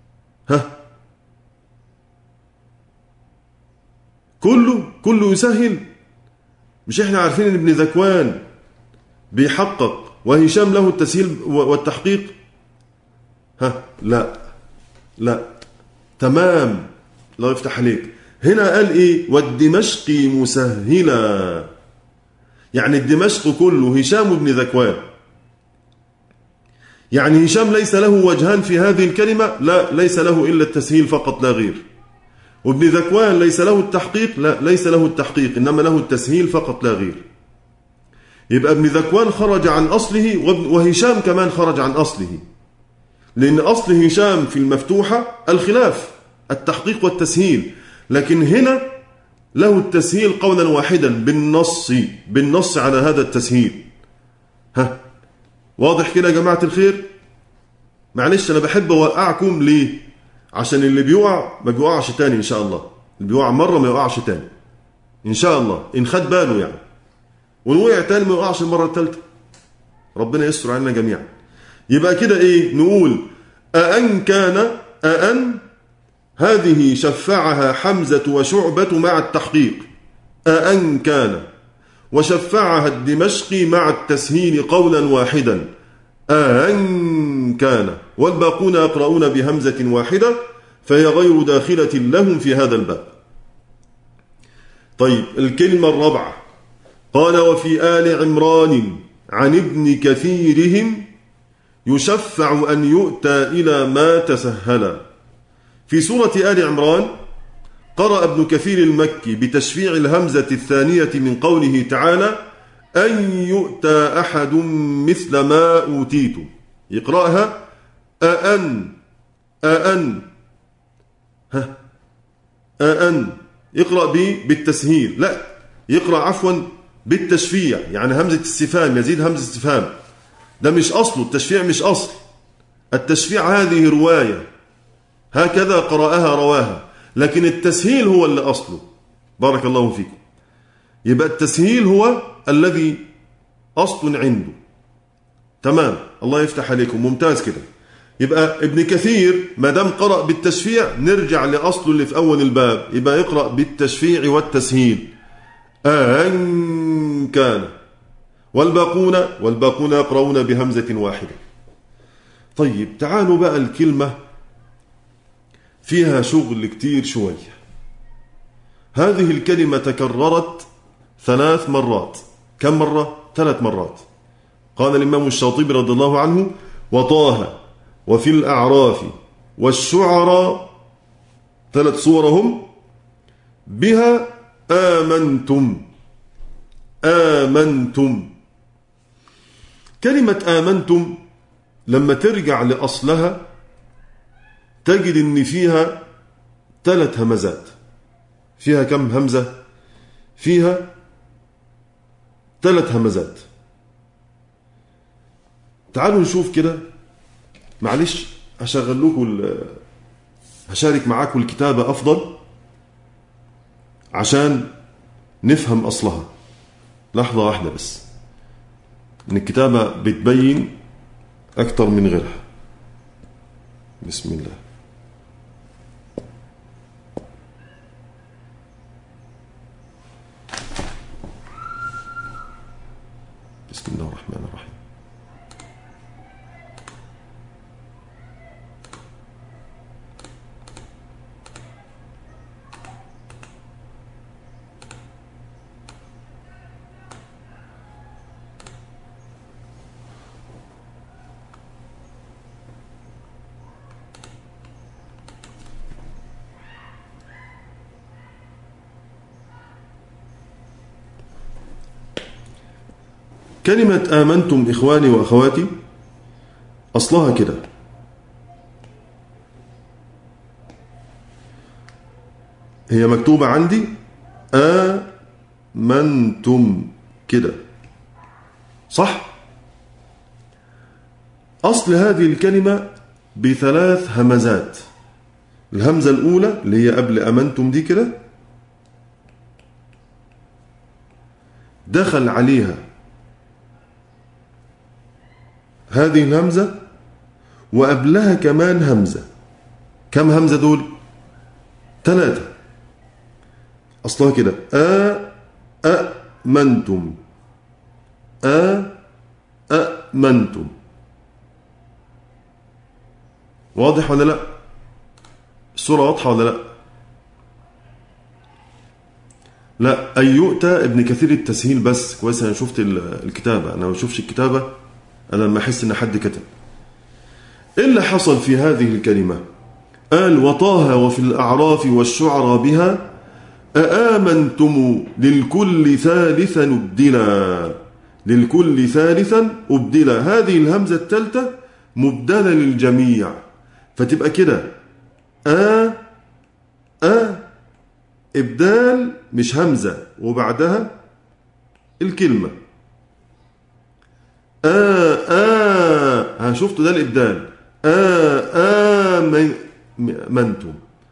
كله يسهل. مش احنا عارفين ان ابن ذكوان بيحقق وهشام له التسهيل والتحقيق؟ لا تمام، الله يفتح عليك. هنا قال ايه؟ والدمشقي مسهلا، يعني الدمشق كله هشام وابن ذكوان. يعني هشام ليس له وجهان في هذه الكلمة، لا، ليس له إلا التسهيل فقط لا غير. وابن ذكوان ليس له التحقيق، لا، ليس له التحقيق، إنما له التسهيل فقط لا غير. يبقى ابن ذكوان خرج عن أصله، وهشام كمان خرج عن أصله، لأن أصل هشام في المفتوحة الخلاف، التحقيق والتسهيل، لكن هنا له التسهيل قولا واحدا بالنص على هذا التسهيل. واضح كده يا جماعة الخير؟ معلش أنا بحب أوقعكم ليه؟ عشان اللي بيوقع ما بيوقعش تاني إن شاء الله، اللي بيوقع مرة ما يوقعش تاني إن شاء الله، إن خد باله يعني، ونوقع تاني ما يوقعش المرة الثالثة. ربنا يستر علينا جميعا. يبقى كده إيه؟ نقول أن كان، أن هذه شفعها حمزة وشعبة مع التحقيق، أن كان، وشفعها الدمشقي مع التسهيل قولا واحدا، أن كان، والباقون يقرؤون بهمزة واحدة، فهي غير داخلة لهم في هذا الباب. طيب الكلمة الرابعة قال وفي آل عمران عن ابن كثيرهم يشفع أن يؤتى إلى ما تسهل. في سورة آل عمران قرأ ابن كثير المكي بتشفيع الهمزة الثانية من قوله تعالى أن يؤتى أحد مثل ما أوتيتم، يقرأها أأن يقرأ بالتسهيل، لا يقرأ عفوا بالتشفيع، يعني همزة استفهام، يزيد همزة استفهام. ده مش أصله، التشفيع مش أصل، التشفيع هذه رواية هكذا قرأها رواها، لكن التسهيل هو اللي أصله. بارك الله فيكم. يبقى التسهيل هو الذي أصل عنده. تمام، الله يفتح عليكم، ممتاز كده. يبقى ابن كثير ما دام قرأ بالتشفيع نرجع لأصله اللي في أول الباب، يبقى يقرأ بالتشفيع والتسهيل أن كان، والباقون يقرؤون بهمزة واحدة. طيب تعالوا بقى الكلمة فيها شغل كتير شوية. هذه الكلمة تكررت 3 مرات. كم مرة؟ 3 مرات. قال الإمام الشاطبي رضي الله عنه وطه وفي الأعراف والشعراء 3 صورهم بها آمنتم. كلمة آمنتم لما ترجع لأصلها تجد إن فيها 3 همزات. فيها كم همزة؟ فيها 3 همزات. تعالوا نشوف كده، معلش هشارك معاكم الكتابة أفضل عشان نفهم أصلها. لحظة واحدة بس، إن الكتابة بتبين أكتر من غيرها. بسم الله. بسم الله الرحمن الرحيم. كلمة آمنتم إخواني وأخواتي أصلها كده، هي مكتوبة عندي آمنتم كده، صح؟ أصل هذه الكلمة ب3 همزات. الهمزة الأولى اللي هي قبل آمنتم دي كده دخل عليها هذه الهمزة وقبلها كمان همزة. كم همزة دول؟ 3. أصلها كده أأمنتم أأمنتم. واضح ولا لا؟ الصورة واضحة ولا لا؟ لا، أن يؤتى ابن كثير التسهيل بس. كويس أنا شفت الكتابة، أنا ما بشوفش الكتابة أنا لما أحس إن حد كتب. إيه اللي حصل في هذه الكلمة؟ قال وطه وفي الأعراف والشعراء بها أآمنتم للكل ثالثا أبدلا. للكل ثالثا أبدلا، هذه الهمزة الثالثة مبدلة للجميع، فتبقى كده إبدال، مش همزة وبعدها الكلمة شفتوا ده الإبدال. آمنتم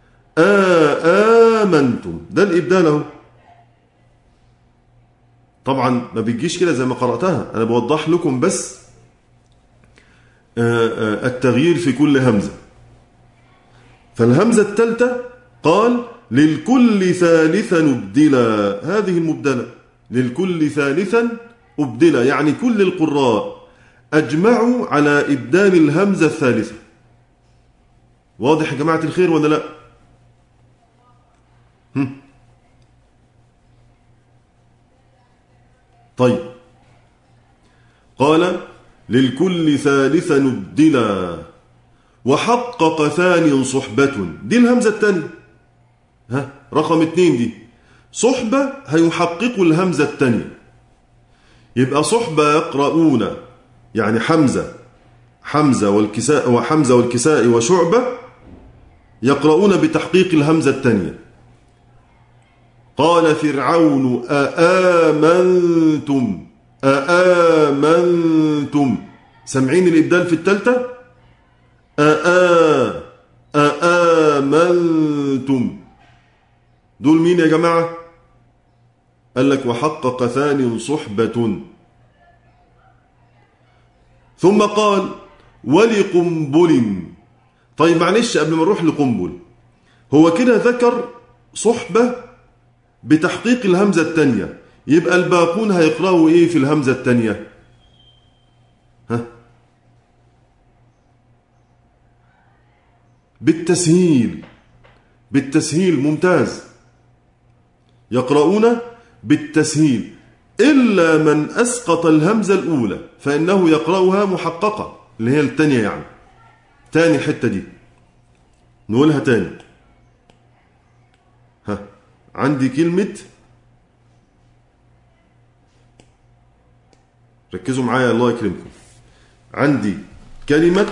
آمنتم، ده الإبدال اهو. طبعا ما بيجيش كده زي ما قرأتها، أنا بوضح لكم بس التغيير في كل همزة. فالهمزة الثالثة قال للكل ثالثا أبدلا، هذه المبدلة للكل ثالثا أبدلا، يعني كل القراء أجمعوا على إبدال الهمزة الثالثة. واضح يا جماعة الخير ولا لا؟ طيب، قال للكل ثالثا أبدلا وحقق ثاني صحبة، دي الهمزة الثانية. رقم 2 دي صحبة هيحققوا الهمزة الثانية. يبقى صحبة يقرؤون يعني حمزة والكساء وشعبة يقرؤون بتحقيق الهمزة الثانية. قال فرعون أآمنتم. سمعين الإبدال في الثالثة؟ أآمنتم. دول مين يا جماعة؟ قال لك وحقق ثاني صحبة. ثم قال ولقنبل. طيب معلش قبل ما نروح لقنبل، هو كده ذكر صحبة بتحقيق الهمزة الثانية، يبقى الباقون هيقرأوا ايه في الهمزة الثانية؟ بالتسهيل. ممتاز. يقرؤون بالتسهيل إلا من أسقط الهمزة الأولى فإنه يقرأها محققة، اللي هي الثانية يعني. تاني حتة دي نقولها تاني. عندي كلمة، ركزوا معايا الله يكرمكم. عندي كلمة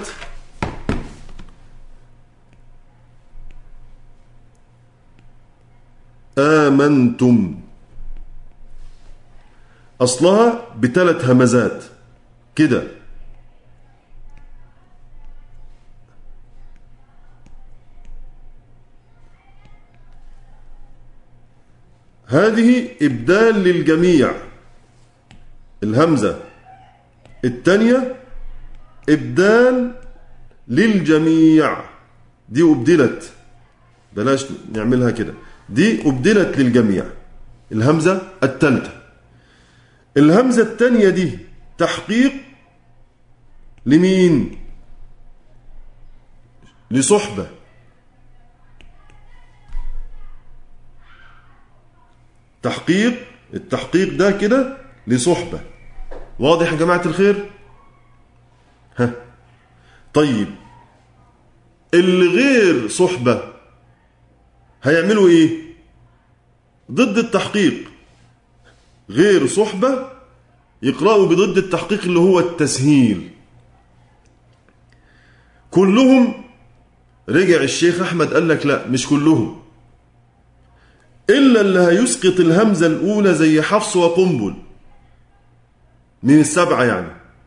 آمنتم، أصلها ب3 همزات كده. هذه إبدال للجميع. الهمزة الثانية إبدال للجميع، دي أبدلت، بلاش نعملها كده، دي أبدلت للجميع. الهمزة الثالثة. الهمزة الثانية دي تحقيق لمين؟ لصحبة. التحقيق ده كده لصحبة. واضح يا جماعة الخير؟ طيب اللي غير صحبة هيعملوا ايه؟ ضد التحقيق. غير صحبة يقرأوا بضد التحقيق اللي هو التسهيل. كلهم رجع الشيخ أحمد قال لك لا مش كلهم، إلا اللي هيسقط الهمزة الأولى زي حفص وقنبل من ال7 يعني.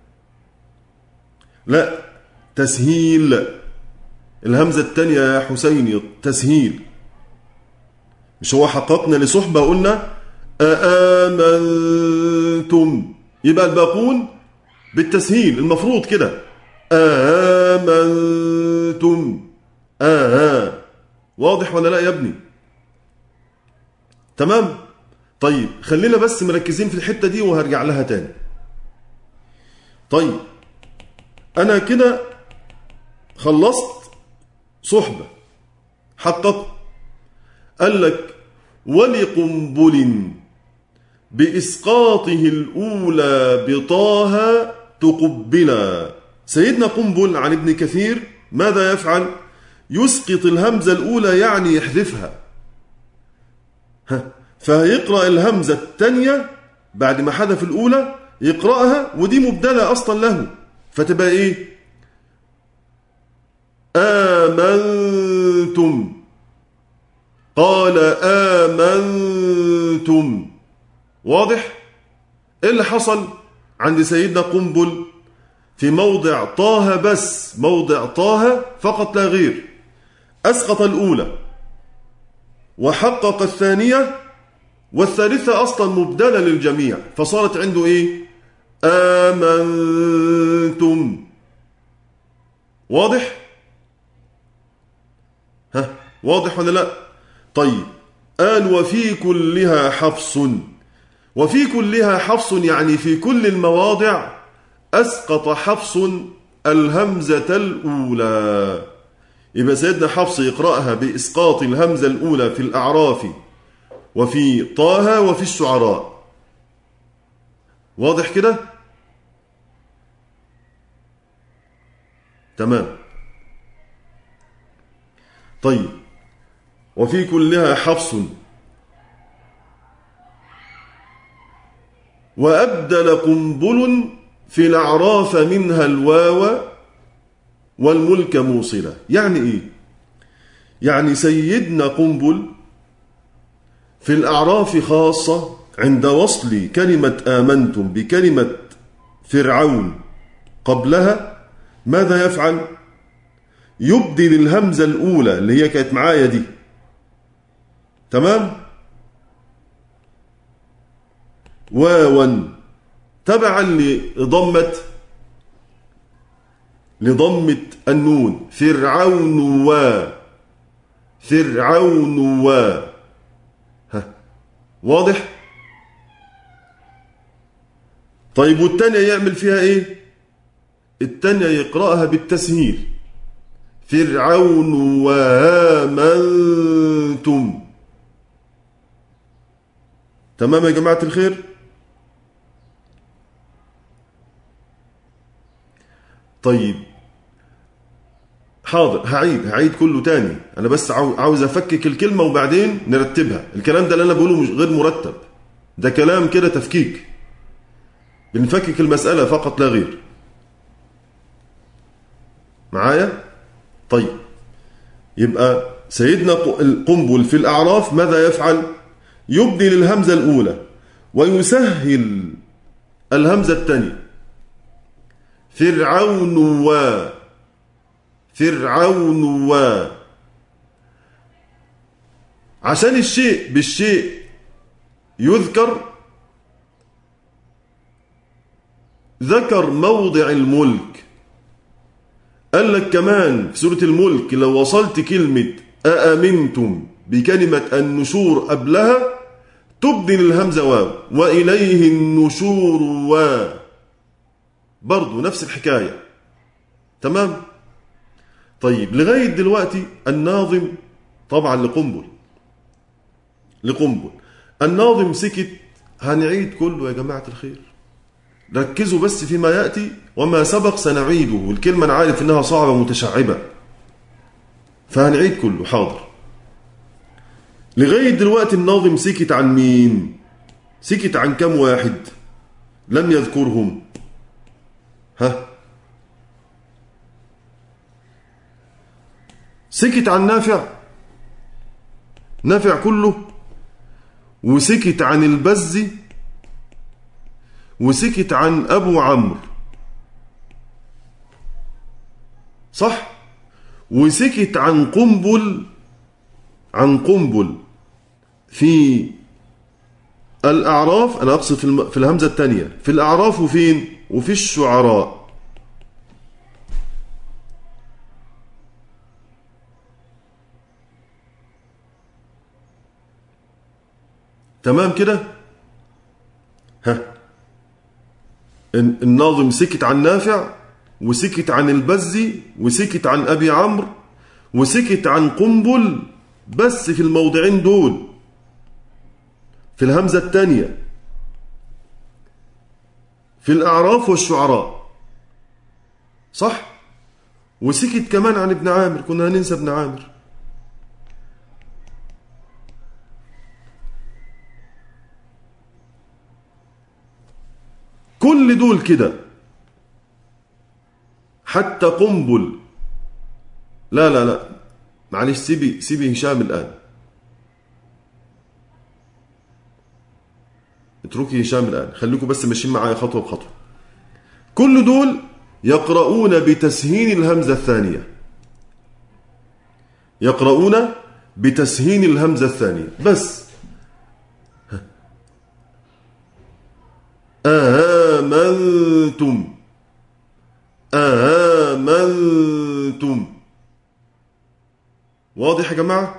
لا، تسهيل. الهمزة الثانية يا حسيني تسهيل. مش هو حققنا لصحبة قلنا آمنتم، يبقى الباقون بالتسهيل المفروض كده آمنتم. واضح ولا لا يا ابني؟ تمام. طيب خلينا بس مركزين في الحتة دي وهرجع لها تاني. طيب أنا كده خلصت صحبة حقق. قال لك ولقنبل بإسقاطه الأولى بطه تقبلا. سيدنا قنبل عن ابن كثير ماذا يفعل؟ يسقط الهمزة الأولى يعني يحذفها. فيقرأ الهمزة الثانية بعد ما حذف الأولى يقرأها، ودي مبدلة أصلا له، فتبقى إيه؟ آمنتم. قال آمنتم. واضح؟ إيه اللي حصل عند سيدنا قنبل؟ في موضع طه بس، موضع طه فقط لا غير، أسقط الأولى وحقق الثانية، والثالثة أصلا مبدلة للجميع، فصارت عنده إيه؟ آمنتم. واضح؟ واضح ولا لا؟ طيب قال وفي كلها حفص. وفي كلها حفص يعني في كل المواضع أسقط حفص الهمزة الأولى. يبقى سيدنا حفص يقرأها بإسقاط الهمزة الأولى في الأعراف وفي طه وفي الشعراء. واضح كده؟ تمام. طيب وفي كلها حفص. وأبدل قنبل في الأعراف منها الواو والملك موصلة. يعني إيه؟ يعني سيدنا قنبل في الأعراف خاصة عند وصل كلمة آمنتم بكلمة فرعون قبلها ماذا يفعل؟ يبدل الهمزة الأولى اللي هي كانت معايا دي، تمام؟ واوا تبعا لضمة النون، فرعون فرعون واضح؟ طيب والتانية يعمل فيها ايه؟ التانية يقرأها بالتسهيل، فرعون وآمنتم. تمام يا جماعة الخير؟ طيب حاضر، هعيد كله تاني. أنا بس عاوز أفكك الكلمة وبعدين نرتبها. الكلام ده اللي أنا بقوله مش غير مرتب، ده كلام كده تفكيك، بنفكك المسألة فقط لا غير. معايا؟ طيب يبقى سيدنا القنبل في الأعراف ماذا يفعل؟ يبدل الهمزة الأولى ويسهل الهمزة الثانية، فرعون فرعون عشان الشيء بالشيء يذكر، ذكر موضع الملك. قال لك كمان في سورة الملك لو وصلت كلمة أأمنتم بكلمة النشور قبلها تبدل الهمزة واو، وإليه النشور برضو نفس الحكاية. تمام؟ طيب لغاية دلوقتي الناظم طبعا لقنبل الناظم سكت. هنعيد كله يا جماعة الخير، ركزوا بس فيما يأتي، وما سبق سنعيده. والكلمة أنا عارف إنها صعبة متشعبة، فهنعيد كله. حاضر. لغاية دلوقتي الناظم سكت عن مين؟ سكت عن كم واحد لم يذكرهم؟ سكت عن نافع كله، وسكت عن البزي، وسكت عن أبو عمرو، صح؟ وسكت عن قنبل في الأعراف. أنا أقصد في الهمزة الثانية في الأعراف، وفين؟ وفي الشعراء. تمام كده؟ الناظم سكت عن نافع، وسكت عن البزي، وسكت عن أبي عمرو، وسكت عن قنبل، بس في الموضعين دول في الهمزة الثانية في الأعراف والشعراء، صح؟ وسكت كمان عن ابن عامر، كنا هننسى ابن عامر. كل دول كده حتى قنبل. لا معلش، سيبي هشام الآن، اتركي هشام الآن، خليكم بس ماشيين معايا خطوة بخطوة. كل دول يقرؤون بتسهيل الهمزة الثانية، يقرؤون بتسهيل الهمزة الثانية بس. آمنتم. واضح يا جماعة؟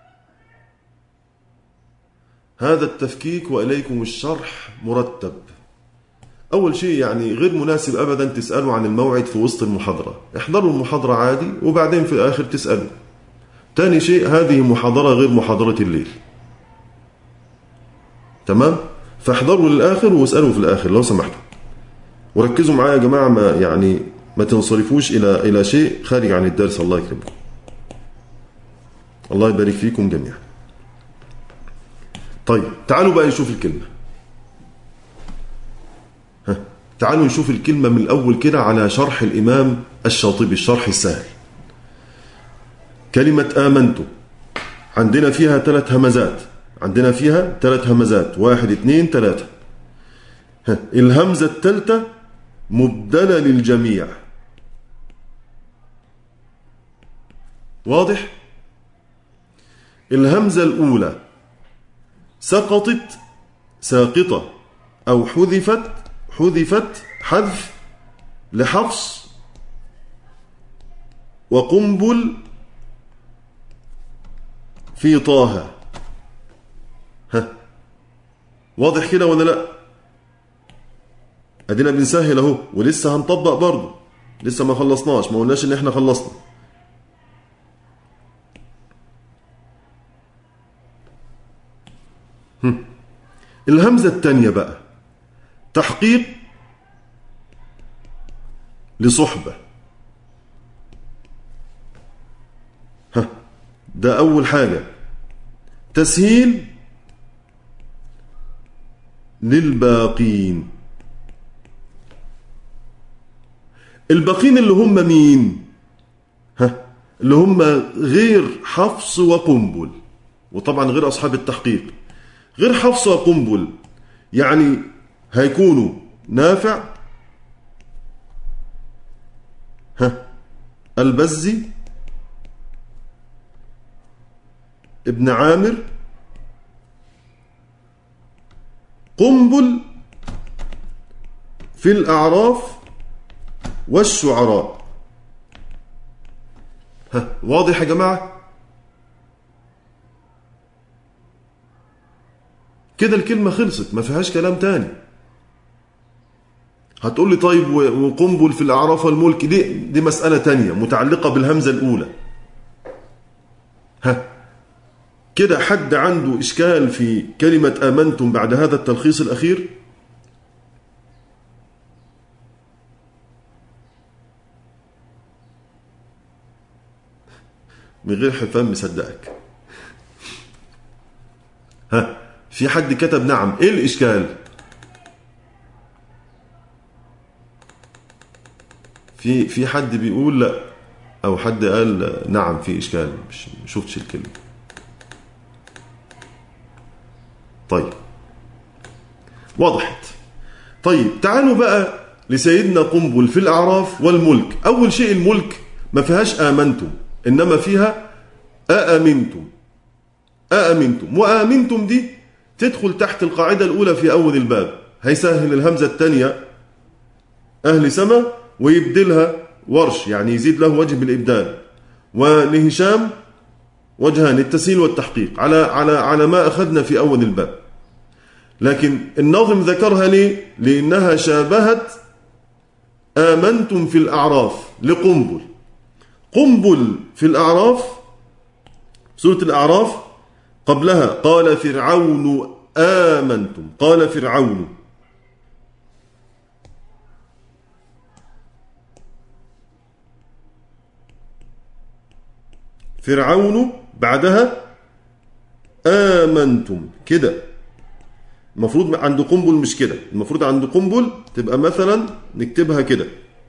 هذا التفكيك وإليكم الشرح مرتب. أول شيء يعني غير مناسب أبدا تسألوا عن الموعد في وسط المحاضرة، احضروا المحاضرة عادي وبعدين في الآخر تسألوا. تاني شيء هذه محاضرة غير محاضرة الليل، تمام؟ فاحضروا للآخر واسألوا في الآخر لو سمحتوا، وركزوا معايا يا جماعة، ما تنصرفوش إلى شيء خارج عن الدرس، الله يكرمكم. الله يبارك فيكم جميعا. طيب تعالوا بقى نشوف الكلمة. تعالوا نشوف الكلمة من الأول كده على شرح الإمام الشاطبي، الشرح السهل. كلمة آمنت عندنا فيها 3 همزات، عندنا فيها 3 همزات، 1 2 3. الهمزة الثالثة مبدلة للجميع، واضح؟ الهمزة الأولى ساقطة أو حذفت حذف لحفص وقنبل في طه. واضح كده ولا لا؟ ادينا بنسهل اهو، ولسه هنطبق برضه، لسه ما خلصناش، ما قلناش ان احنا خلصنا. الهمزة الثانية بقى تحقيق لصحبة. ده أول حاجة. تسهيل للباقين. الباقين اللي هم مين؟ اللي هم غير حفص وقنبل، وطبعا غير أصحاب التحقيق. غير حفص وقنبل يعني هيكونوا نافع، البزي، ابن عامر، قنبل في الأعراف والشعراء. واضح يا جماعة؟ كده الكلمة خلصت، ما فيهاش كلام تاني. هتقول لي طيب وقنبل في الأعراف والملك، دي مسألة تانية متعلقة بالهمزة الأولى. كده حد عنده إشكال في كلمة آمنتم بعد هذا التلخيص الأخير؟ من غير حفام مصدقك. في حد كتب نعم، ايه الإشكال؟ في حد بيقول لا، او حد قال نعم في إشكال، مش شفتش الكلمة. طيب وضحت. طيب تعالوا بقى لسيدنا قنبل في الأعراف والملك. أول شيء الملك ما فيهاش آمنتم، إنما فيها أأمنتم. وآمنتم دي تدخل تحت القاعدة الأولى في أول الباب. هيسهل الهمزة الثانية أهل سما ويبدلها ورش، يعني يزيد له وجه بالإبدال، ولهشام وجهان، التسهيل والتحقيق على ما أخذنا في أول الباب. لكن الناظم ذكرها ليه؟ لأنها شابهت آمنتم في الأعراف لقنبل. قنبل في الأعراف، سورة الأعراف قبلها قال فرعون آمنتم، قال فرعون. فرعون بعدها آمنتم كده. المفروض عند قنبل مش كده، المفروض عند قنبل تبقى مثلا نكتبها كده.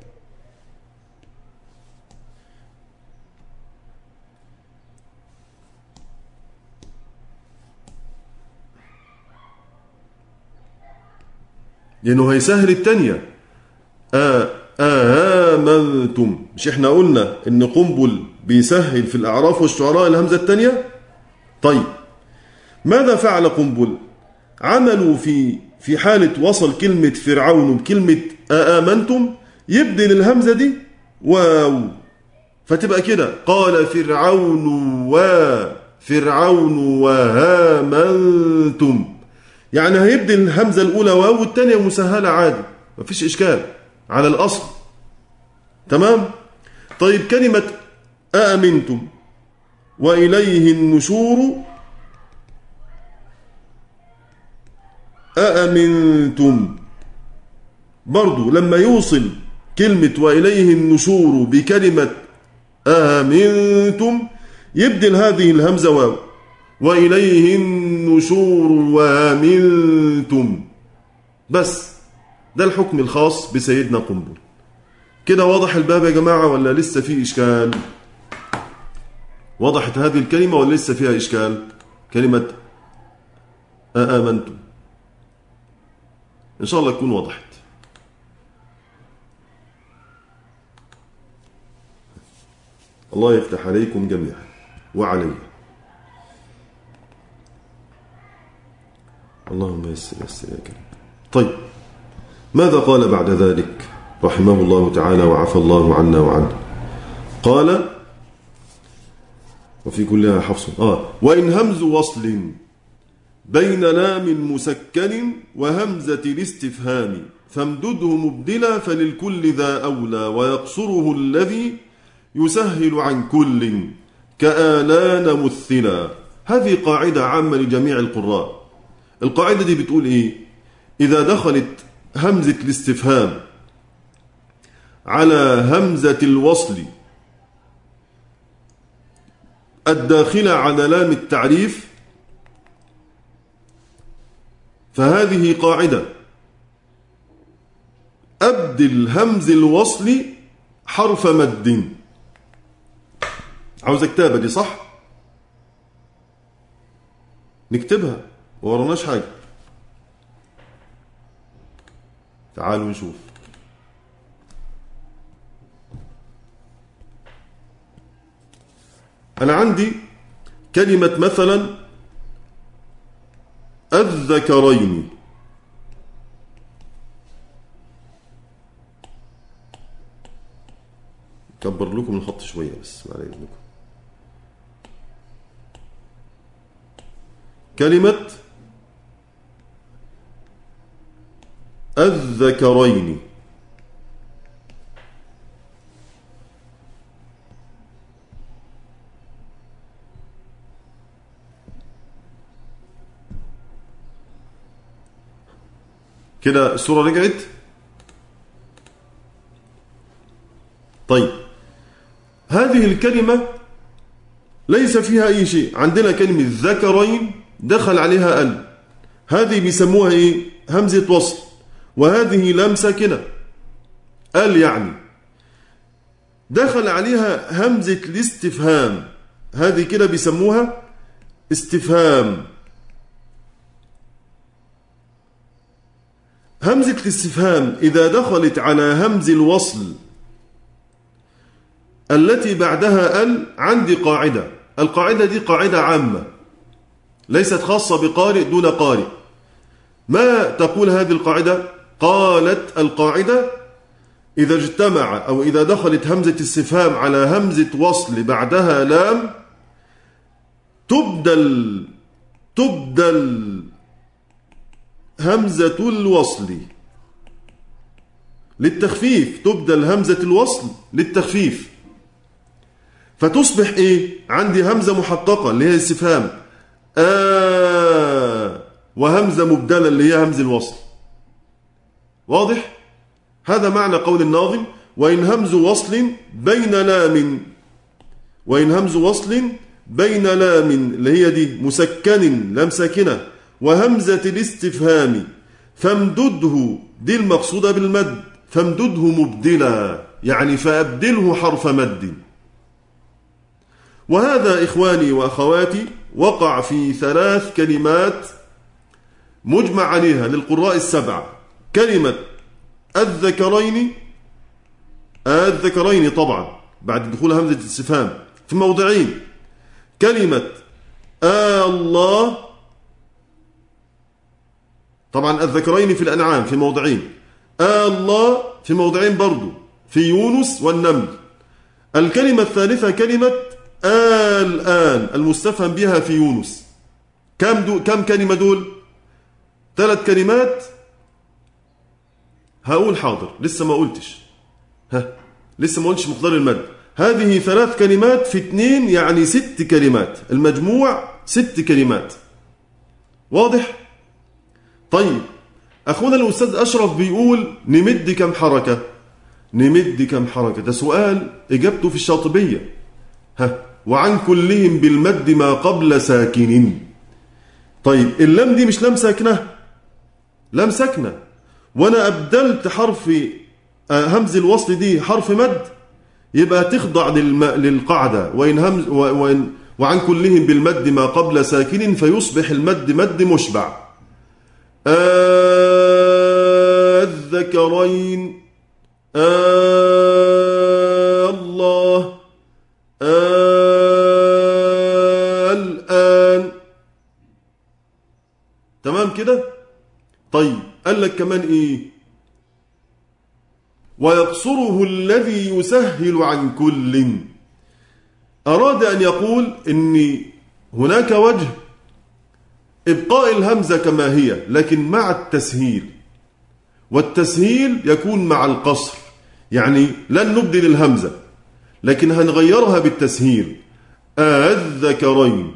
لأنه هيسهل التانية. آمنتم، مش احنا قلنا ان قنبل بيسهل في الأعراف والشعراء الهمزة التانية؟ طيب ماذا فعل قنبل؟ عملوا في حالة وصل كلمة فرعون بكلمة آمنتم يبدل الهمزة دي واو، فتبقى كده قال فرعون وهامنتم. يعني هيبدل الهمزة الأولى واو والثانية مسهلة عادي، مفيش إشكال على الأصل. تمام؟ طيب كلمة آمنتم وإليه النشور، أأمنتم برضو لما يوصل كلمة وإليه النشور بكلمة آمنتم يبدل هذه الهمزة واو، وإليه النشور وامنتم. بس ده الحكم الخاص بسيدنا قنبل. كده واضح الباب يا جماعة ولا لسه فيه إشكال؟ وضحت هذه الكلمة ولا لسه فيها إشكال؟ كلمة آمنتم إن شاء الله تكون وضحت. الله يفتح عليكم جميعا وعلي. اللهم يسر يسر يا كريم. طيب ماذا قال بعد ذلك رحمه الله تعالى وعفى الله عنا وعنه؟ قال وفي كلها حفص وإن همز وصل بين لام مسكن وهمزة الاستفهام فامدده مبدلا فللكل ذا أولى ويقصره الذي يسهل عن كل كآلان مثلا. هذه قاعدة عامة لجميع القراء. القاعدة دي بتقول إيه؟ إذا دخلت همزة الاستفهام على همزة الوصل الداخلة على لام التعريف فهذه قاعدة: أبدل همز الوصل حرف مد. عاوز كتابة دي صح؟ نكتبها ورناش حاجة. تعالوا نشوف. أنا عندي كلمة مثلا الذكرين. كبر لكم الخط شوية بس معلش لكم. كلمة الذكرين كده الصورة رجعت. طيب هذه الكلمة ليس فيها أي شيء. عندنا كلمة ذكرين دخل عليها ال، هذه بيسموها إيه؟ همزة وصل، وهذه لام ساكنة ال، يعني دخل عليها همزة الاستفهام، هذه كده بيسموها استفهام. همزة الاستفهام إذا دخلت على همز الوصل التي بعدها ال عندي قاعدة. القاعدة دي قاعدة عامة ليست خاصة بقارئ دون قارئ. ما تقول هذه القاعدة؟ قالت القاعدة: إذا اجتمع أو إذا دخلت همزة استفهام على همزة وصل بعدها لام تبدل همزة الوصل للتخفيف، تبدل همزة الوصل للتخفيف، فتصبح إيه؟ عندي همزة محققة اللي هي استفهام وهمزة مبدلة اللي هي همز الوصل. واضح؟ هذا معنى قول الناظم: وإن همز وصل بين لام، وإن همز وصل بين لام اللي هي دي مسكن لام ساكنة وهمزة الاستفهام فامدده، دي المقصودة بالمد، فامدده مبدلا يعني فأبدله حرف مد. وهذا إخواني وأخواتي وقع في 3 كلمات مجمع عليها للقراء السبعة: كلمة الذكرين طبعا بعد دخول همزة الاستفهام في موضعين، كلمة الله طبعا الذكرين في الأنعام في موضعين، الله في موضعين برضو في يونس والنمل. الكلمة الثالثة كلمة الآن المستفهم بها في يونس. كم كلمة دول؟ 3 كلمات. هقول حاضر لسه ما قلتش، لسه ما قلتش مقدار المد. هذه 3 كلمات في 2 يعني 6 كلمات، المجموع 6 كلمات. واضح؟ طيب أخونا الأستاذ أشرف بيقول نمد كم حركة؟ نمد كم حركة؟ ده سؤال إجابته في الشاطبية. وعن كلهم بالمد ما قبل ساكن. طيب اللام دي مش لام ساكنة، لام ساكنة، وأنا أبدلت حرف همز الوصل دي حرف مد، يبقى تخضع للقاعدة وعن كلهم بالمد ما قبل ساكن، فيصبح المد مد مشبع. الذكرين الله الآن. تمام كده؟ طيب قال لك كمان ايه؟ ويقصره الذي يسهل عن كل. أراد أن يقول إن هناك وجه إبقاء الهمزة كما هي لكن مع التسهيل، والتسهيل يكون مع القصر، يعني لن نبدل الهمزة لكن هنغيرها بالتسهيل. الذكرين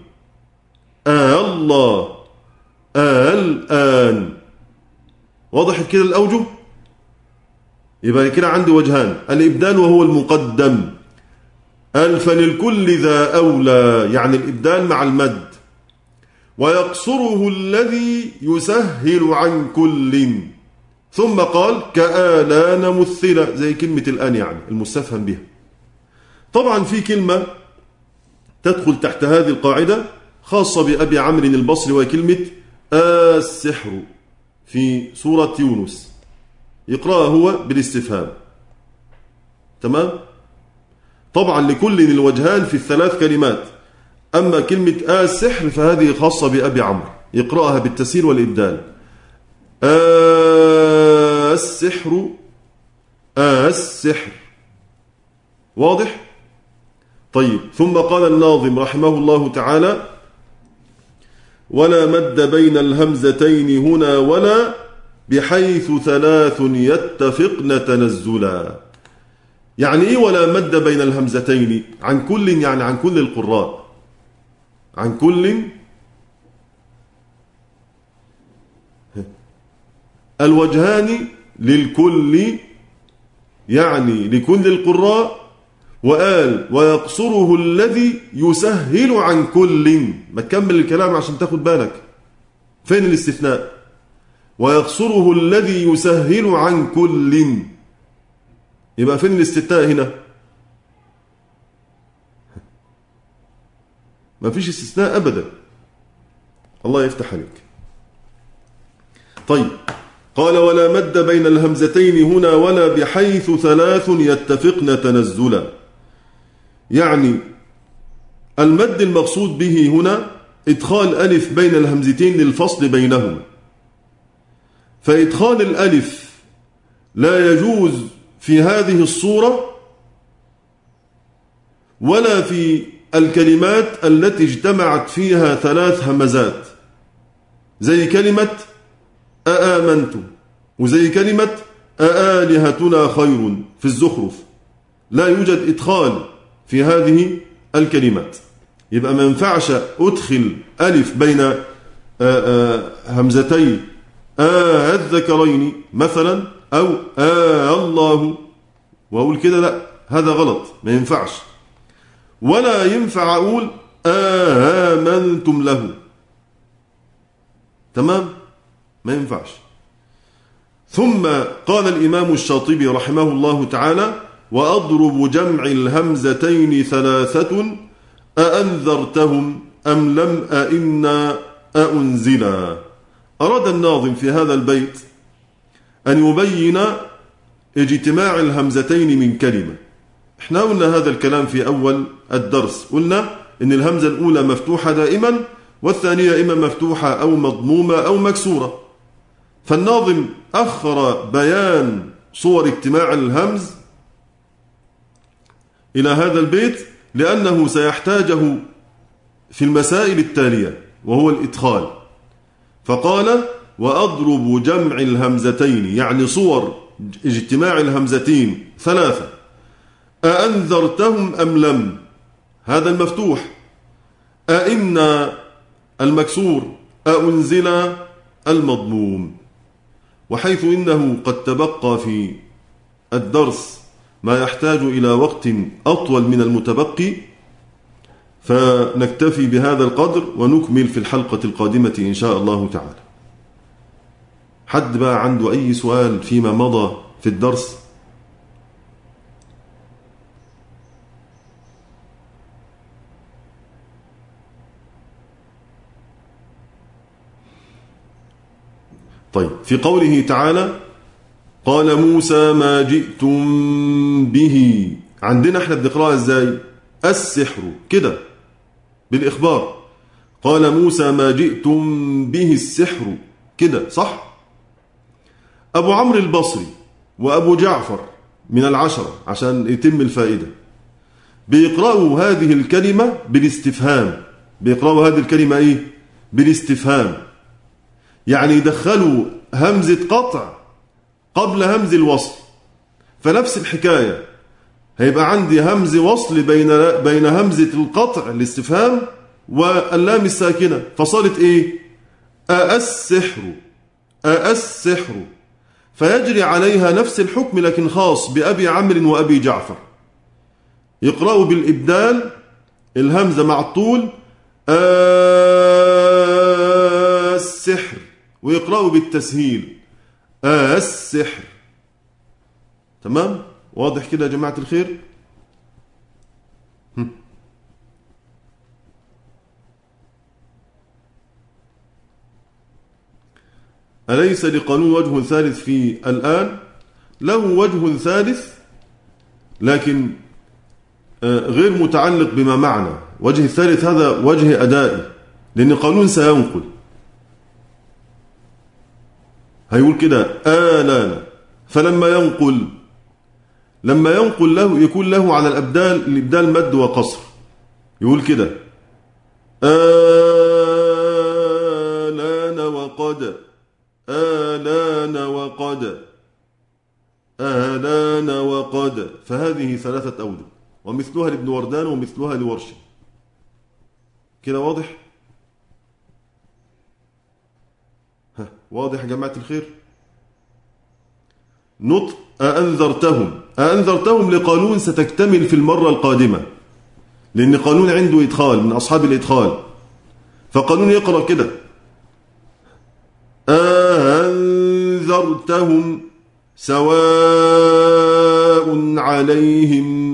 الله الآن. واضح كده الأوجه؟ يبقى كده عندي وجهان، الإبدال وهو المقدم، فللكل ذا أولى، يعني الإبدال مع المد. ويقصره الذي يسهل عن كل، ثم قال كآلان مثلة، زي كلمة الآن يعني المستفهم بها. طبعا في كلمة تدخل تحت هذه القاعدة خاصة بأبي عمرو البصري، وهي كلمة السحر في سورة يونس، يقرأها هو بالاستفهام. تمام؟ طبعا لكل الوجهان في الثلاث كلمات، أما كلمة السحر فهذه خاصة بأبي عمرو، يقرأها بالتسهيل والإبدال. السحر السحر. واضح؟ طيب ثم قال الناظم رحمه الله تعالى: ولا مد بين الهمزتين هنا ولا بحيث ثلاث يتفقن تنزلا. يعني ايه ولا مد بين الهمزتين؟ عن كل، يعني عن كل القراء، عن كل الوجهان للكل، يعني لكل القراء. وقال ويقصره الذي يسهل عن كل. ما تكمل الكلام عشان تاخد بالك فين الاستثناء. ويقصره الذي يسهل عن كل، يبقى فين الاستثناء هنا؟ ما فيش استثناء أبدا. الله يفتح عليك. طيب قال ولا مد بين الهمزتين هنا ولا بحيث ثلاث يتفقن تنزلا. يعني المد المقصود به هنا إدخال ألف بين الهمزتين للفصل بينهما، فإدخال الألف لا يجوز في هذه الصورة ولا في الكلمات التي اجتمعت فيها ثلاث همزات، زي كلمة أآمنت، وزي كلمة أآلهتنا خير في الزخرف. لا يوجد إدخال في هذه الكلمات، يبقى ما ينفعش أدخل ألف بين همزتي الذكرين مثلا أو الله وأقول كده، لا هذا غلط، ما ينفعش. ولا ينفع أقول آمنتم له. تمام؟ ما ينفعش. ثم قال الإمام الشاطبي رحمه الله تعالى: وأضرب جمع الهمزتين ثلاثة أأنذرتهم أم لم أئنا أأنزلا. أراد الناظم في هذا البيت أن يبين اجتماع الهمزتين من كلمة. احنا قلنا هذا الكلام في أول الدرس، قلنا إن الهمزة الأولى مفتوحة دائما، والثانية إما مفتوحة أو مضمومة أو مكسورة. فالناظم أخر بيان صور اجتماع الهمز إلى هذا البيت لأنه سيحتاجه في المسائل التالية، وهو الإدخال. فقال وأضرب جمع الهمزتين، يعني صور اجتماع الهمزتين ثلاثة. أأنذرتهم أم لم، هذا المفتوح. أئن المكسور. أأنزل المضموم. وحيث إنه قد تبقى في الدرس ما يحتاج إلى وقت أطول من المتبقي، فنكتفي بهذا القدر ونكمل في الحلقة القادمة إن شاء الله تعالى. حد بقى عنده أي سؤال فيما مضى في الدرس؟ طيب، في قوله تعالى قال موسى ما جئتم به، عندنا احنا بنقرأها ازاي؟ السحر كده بالإخبار. قال موسى ما جئتم به السحر كده، صح؟ أبو عمرو البصري وأبو جعفر من العشرة عشان يتم الفائدة بيقرأوا هذه الكلمة بالاستفهام. بيقرأوا هذه الكلمة ايه؟ بالاستفهام، يعني يدخلوا همزة قطع قبل همز الوصل. فنفس الحكاية، هيبقى عندي همز وصل بين همزة القطع الاستفهام واللام الساكنة، فصارت ايه؟ السحر، السحر، فيجري عليها نفس الحكم لكن خاص بأبي عمرو وأبي جعفر. يقرأوا بالإبدال الهمزة مع الطول السحر، ويقرأوا بالتسهيل السحر. تمام؟ واضح كده يا جماعة الخير؟ أليس لقانون وجه ثالث في الآن؟ له وجه ثالث لكن غير متعلق بما معنى. وجه الثالث هذا وجه أدائي، لأن قانون سينقل، هيقول كده آلانا، فلما ينقل له يكون له على الإبدال مد وقصر. يقول كده آلان وقد، آلان وقد، آلان وقد، فهذه ثلاثة أوجه، ومثلها لابن وردان ومثلها لورش. كده واضح؟ واضح يا جماعة الخير؟ نطق أأنذرتهم، أأنذرتهم لقانون ستكتمل في المرة القادمة، لأن قانون عنده إدخال من أصحاب الإدخال، فقانون يقرأ كده أأنذرتهم سواء عليهم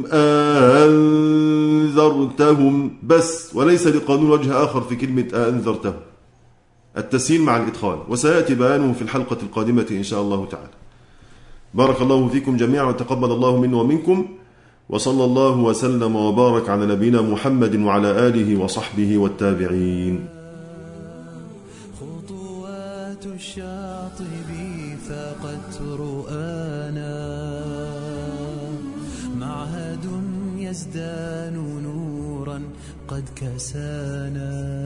أأنذرتهم بس، وليس لقانون وجه آخر في كلمة أأنذرتهم، التسهيل مع الإدخال، وسيأتي بيانه في الحلقة القادمة إن شاء الله تعالى. بارك الله فيكم جميعا وتقبل الله منا ومنكم، وصلى الله وسلم وبارك على نبينا محمد وعلى آله وصحبه والتابعين. خطوات الشاطب فقد رؤانا، معهد يزدان نورا قد كسانا.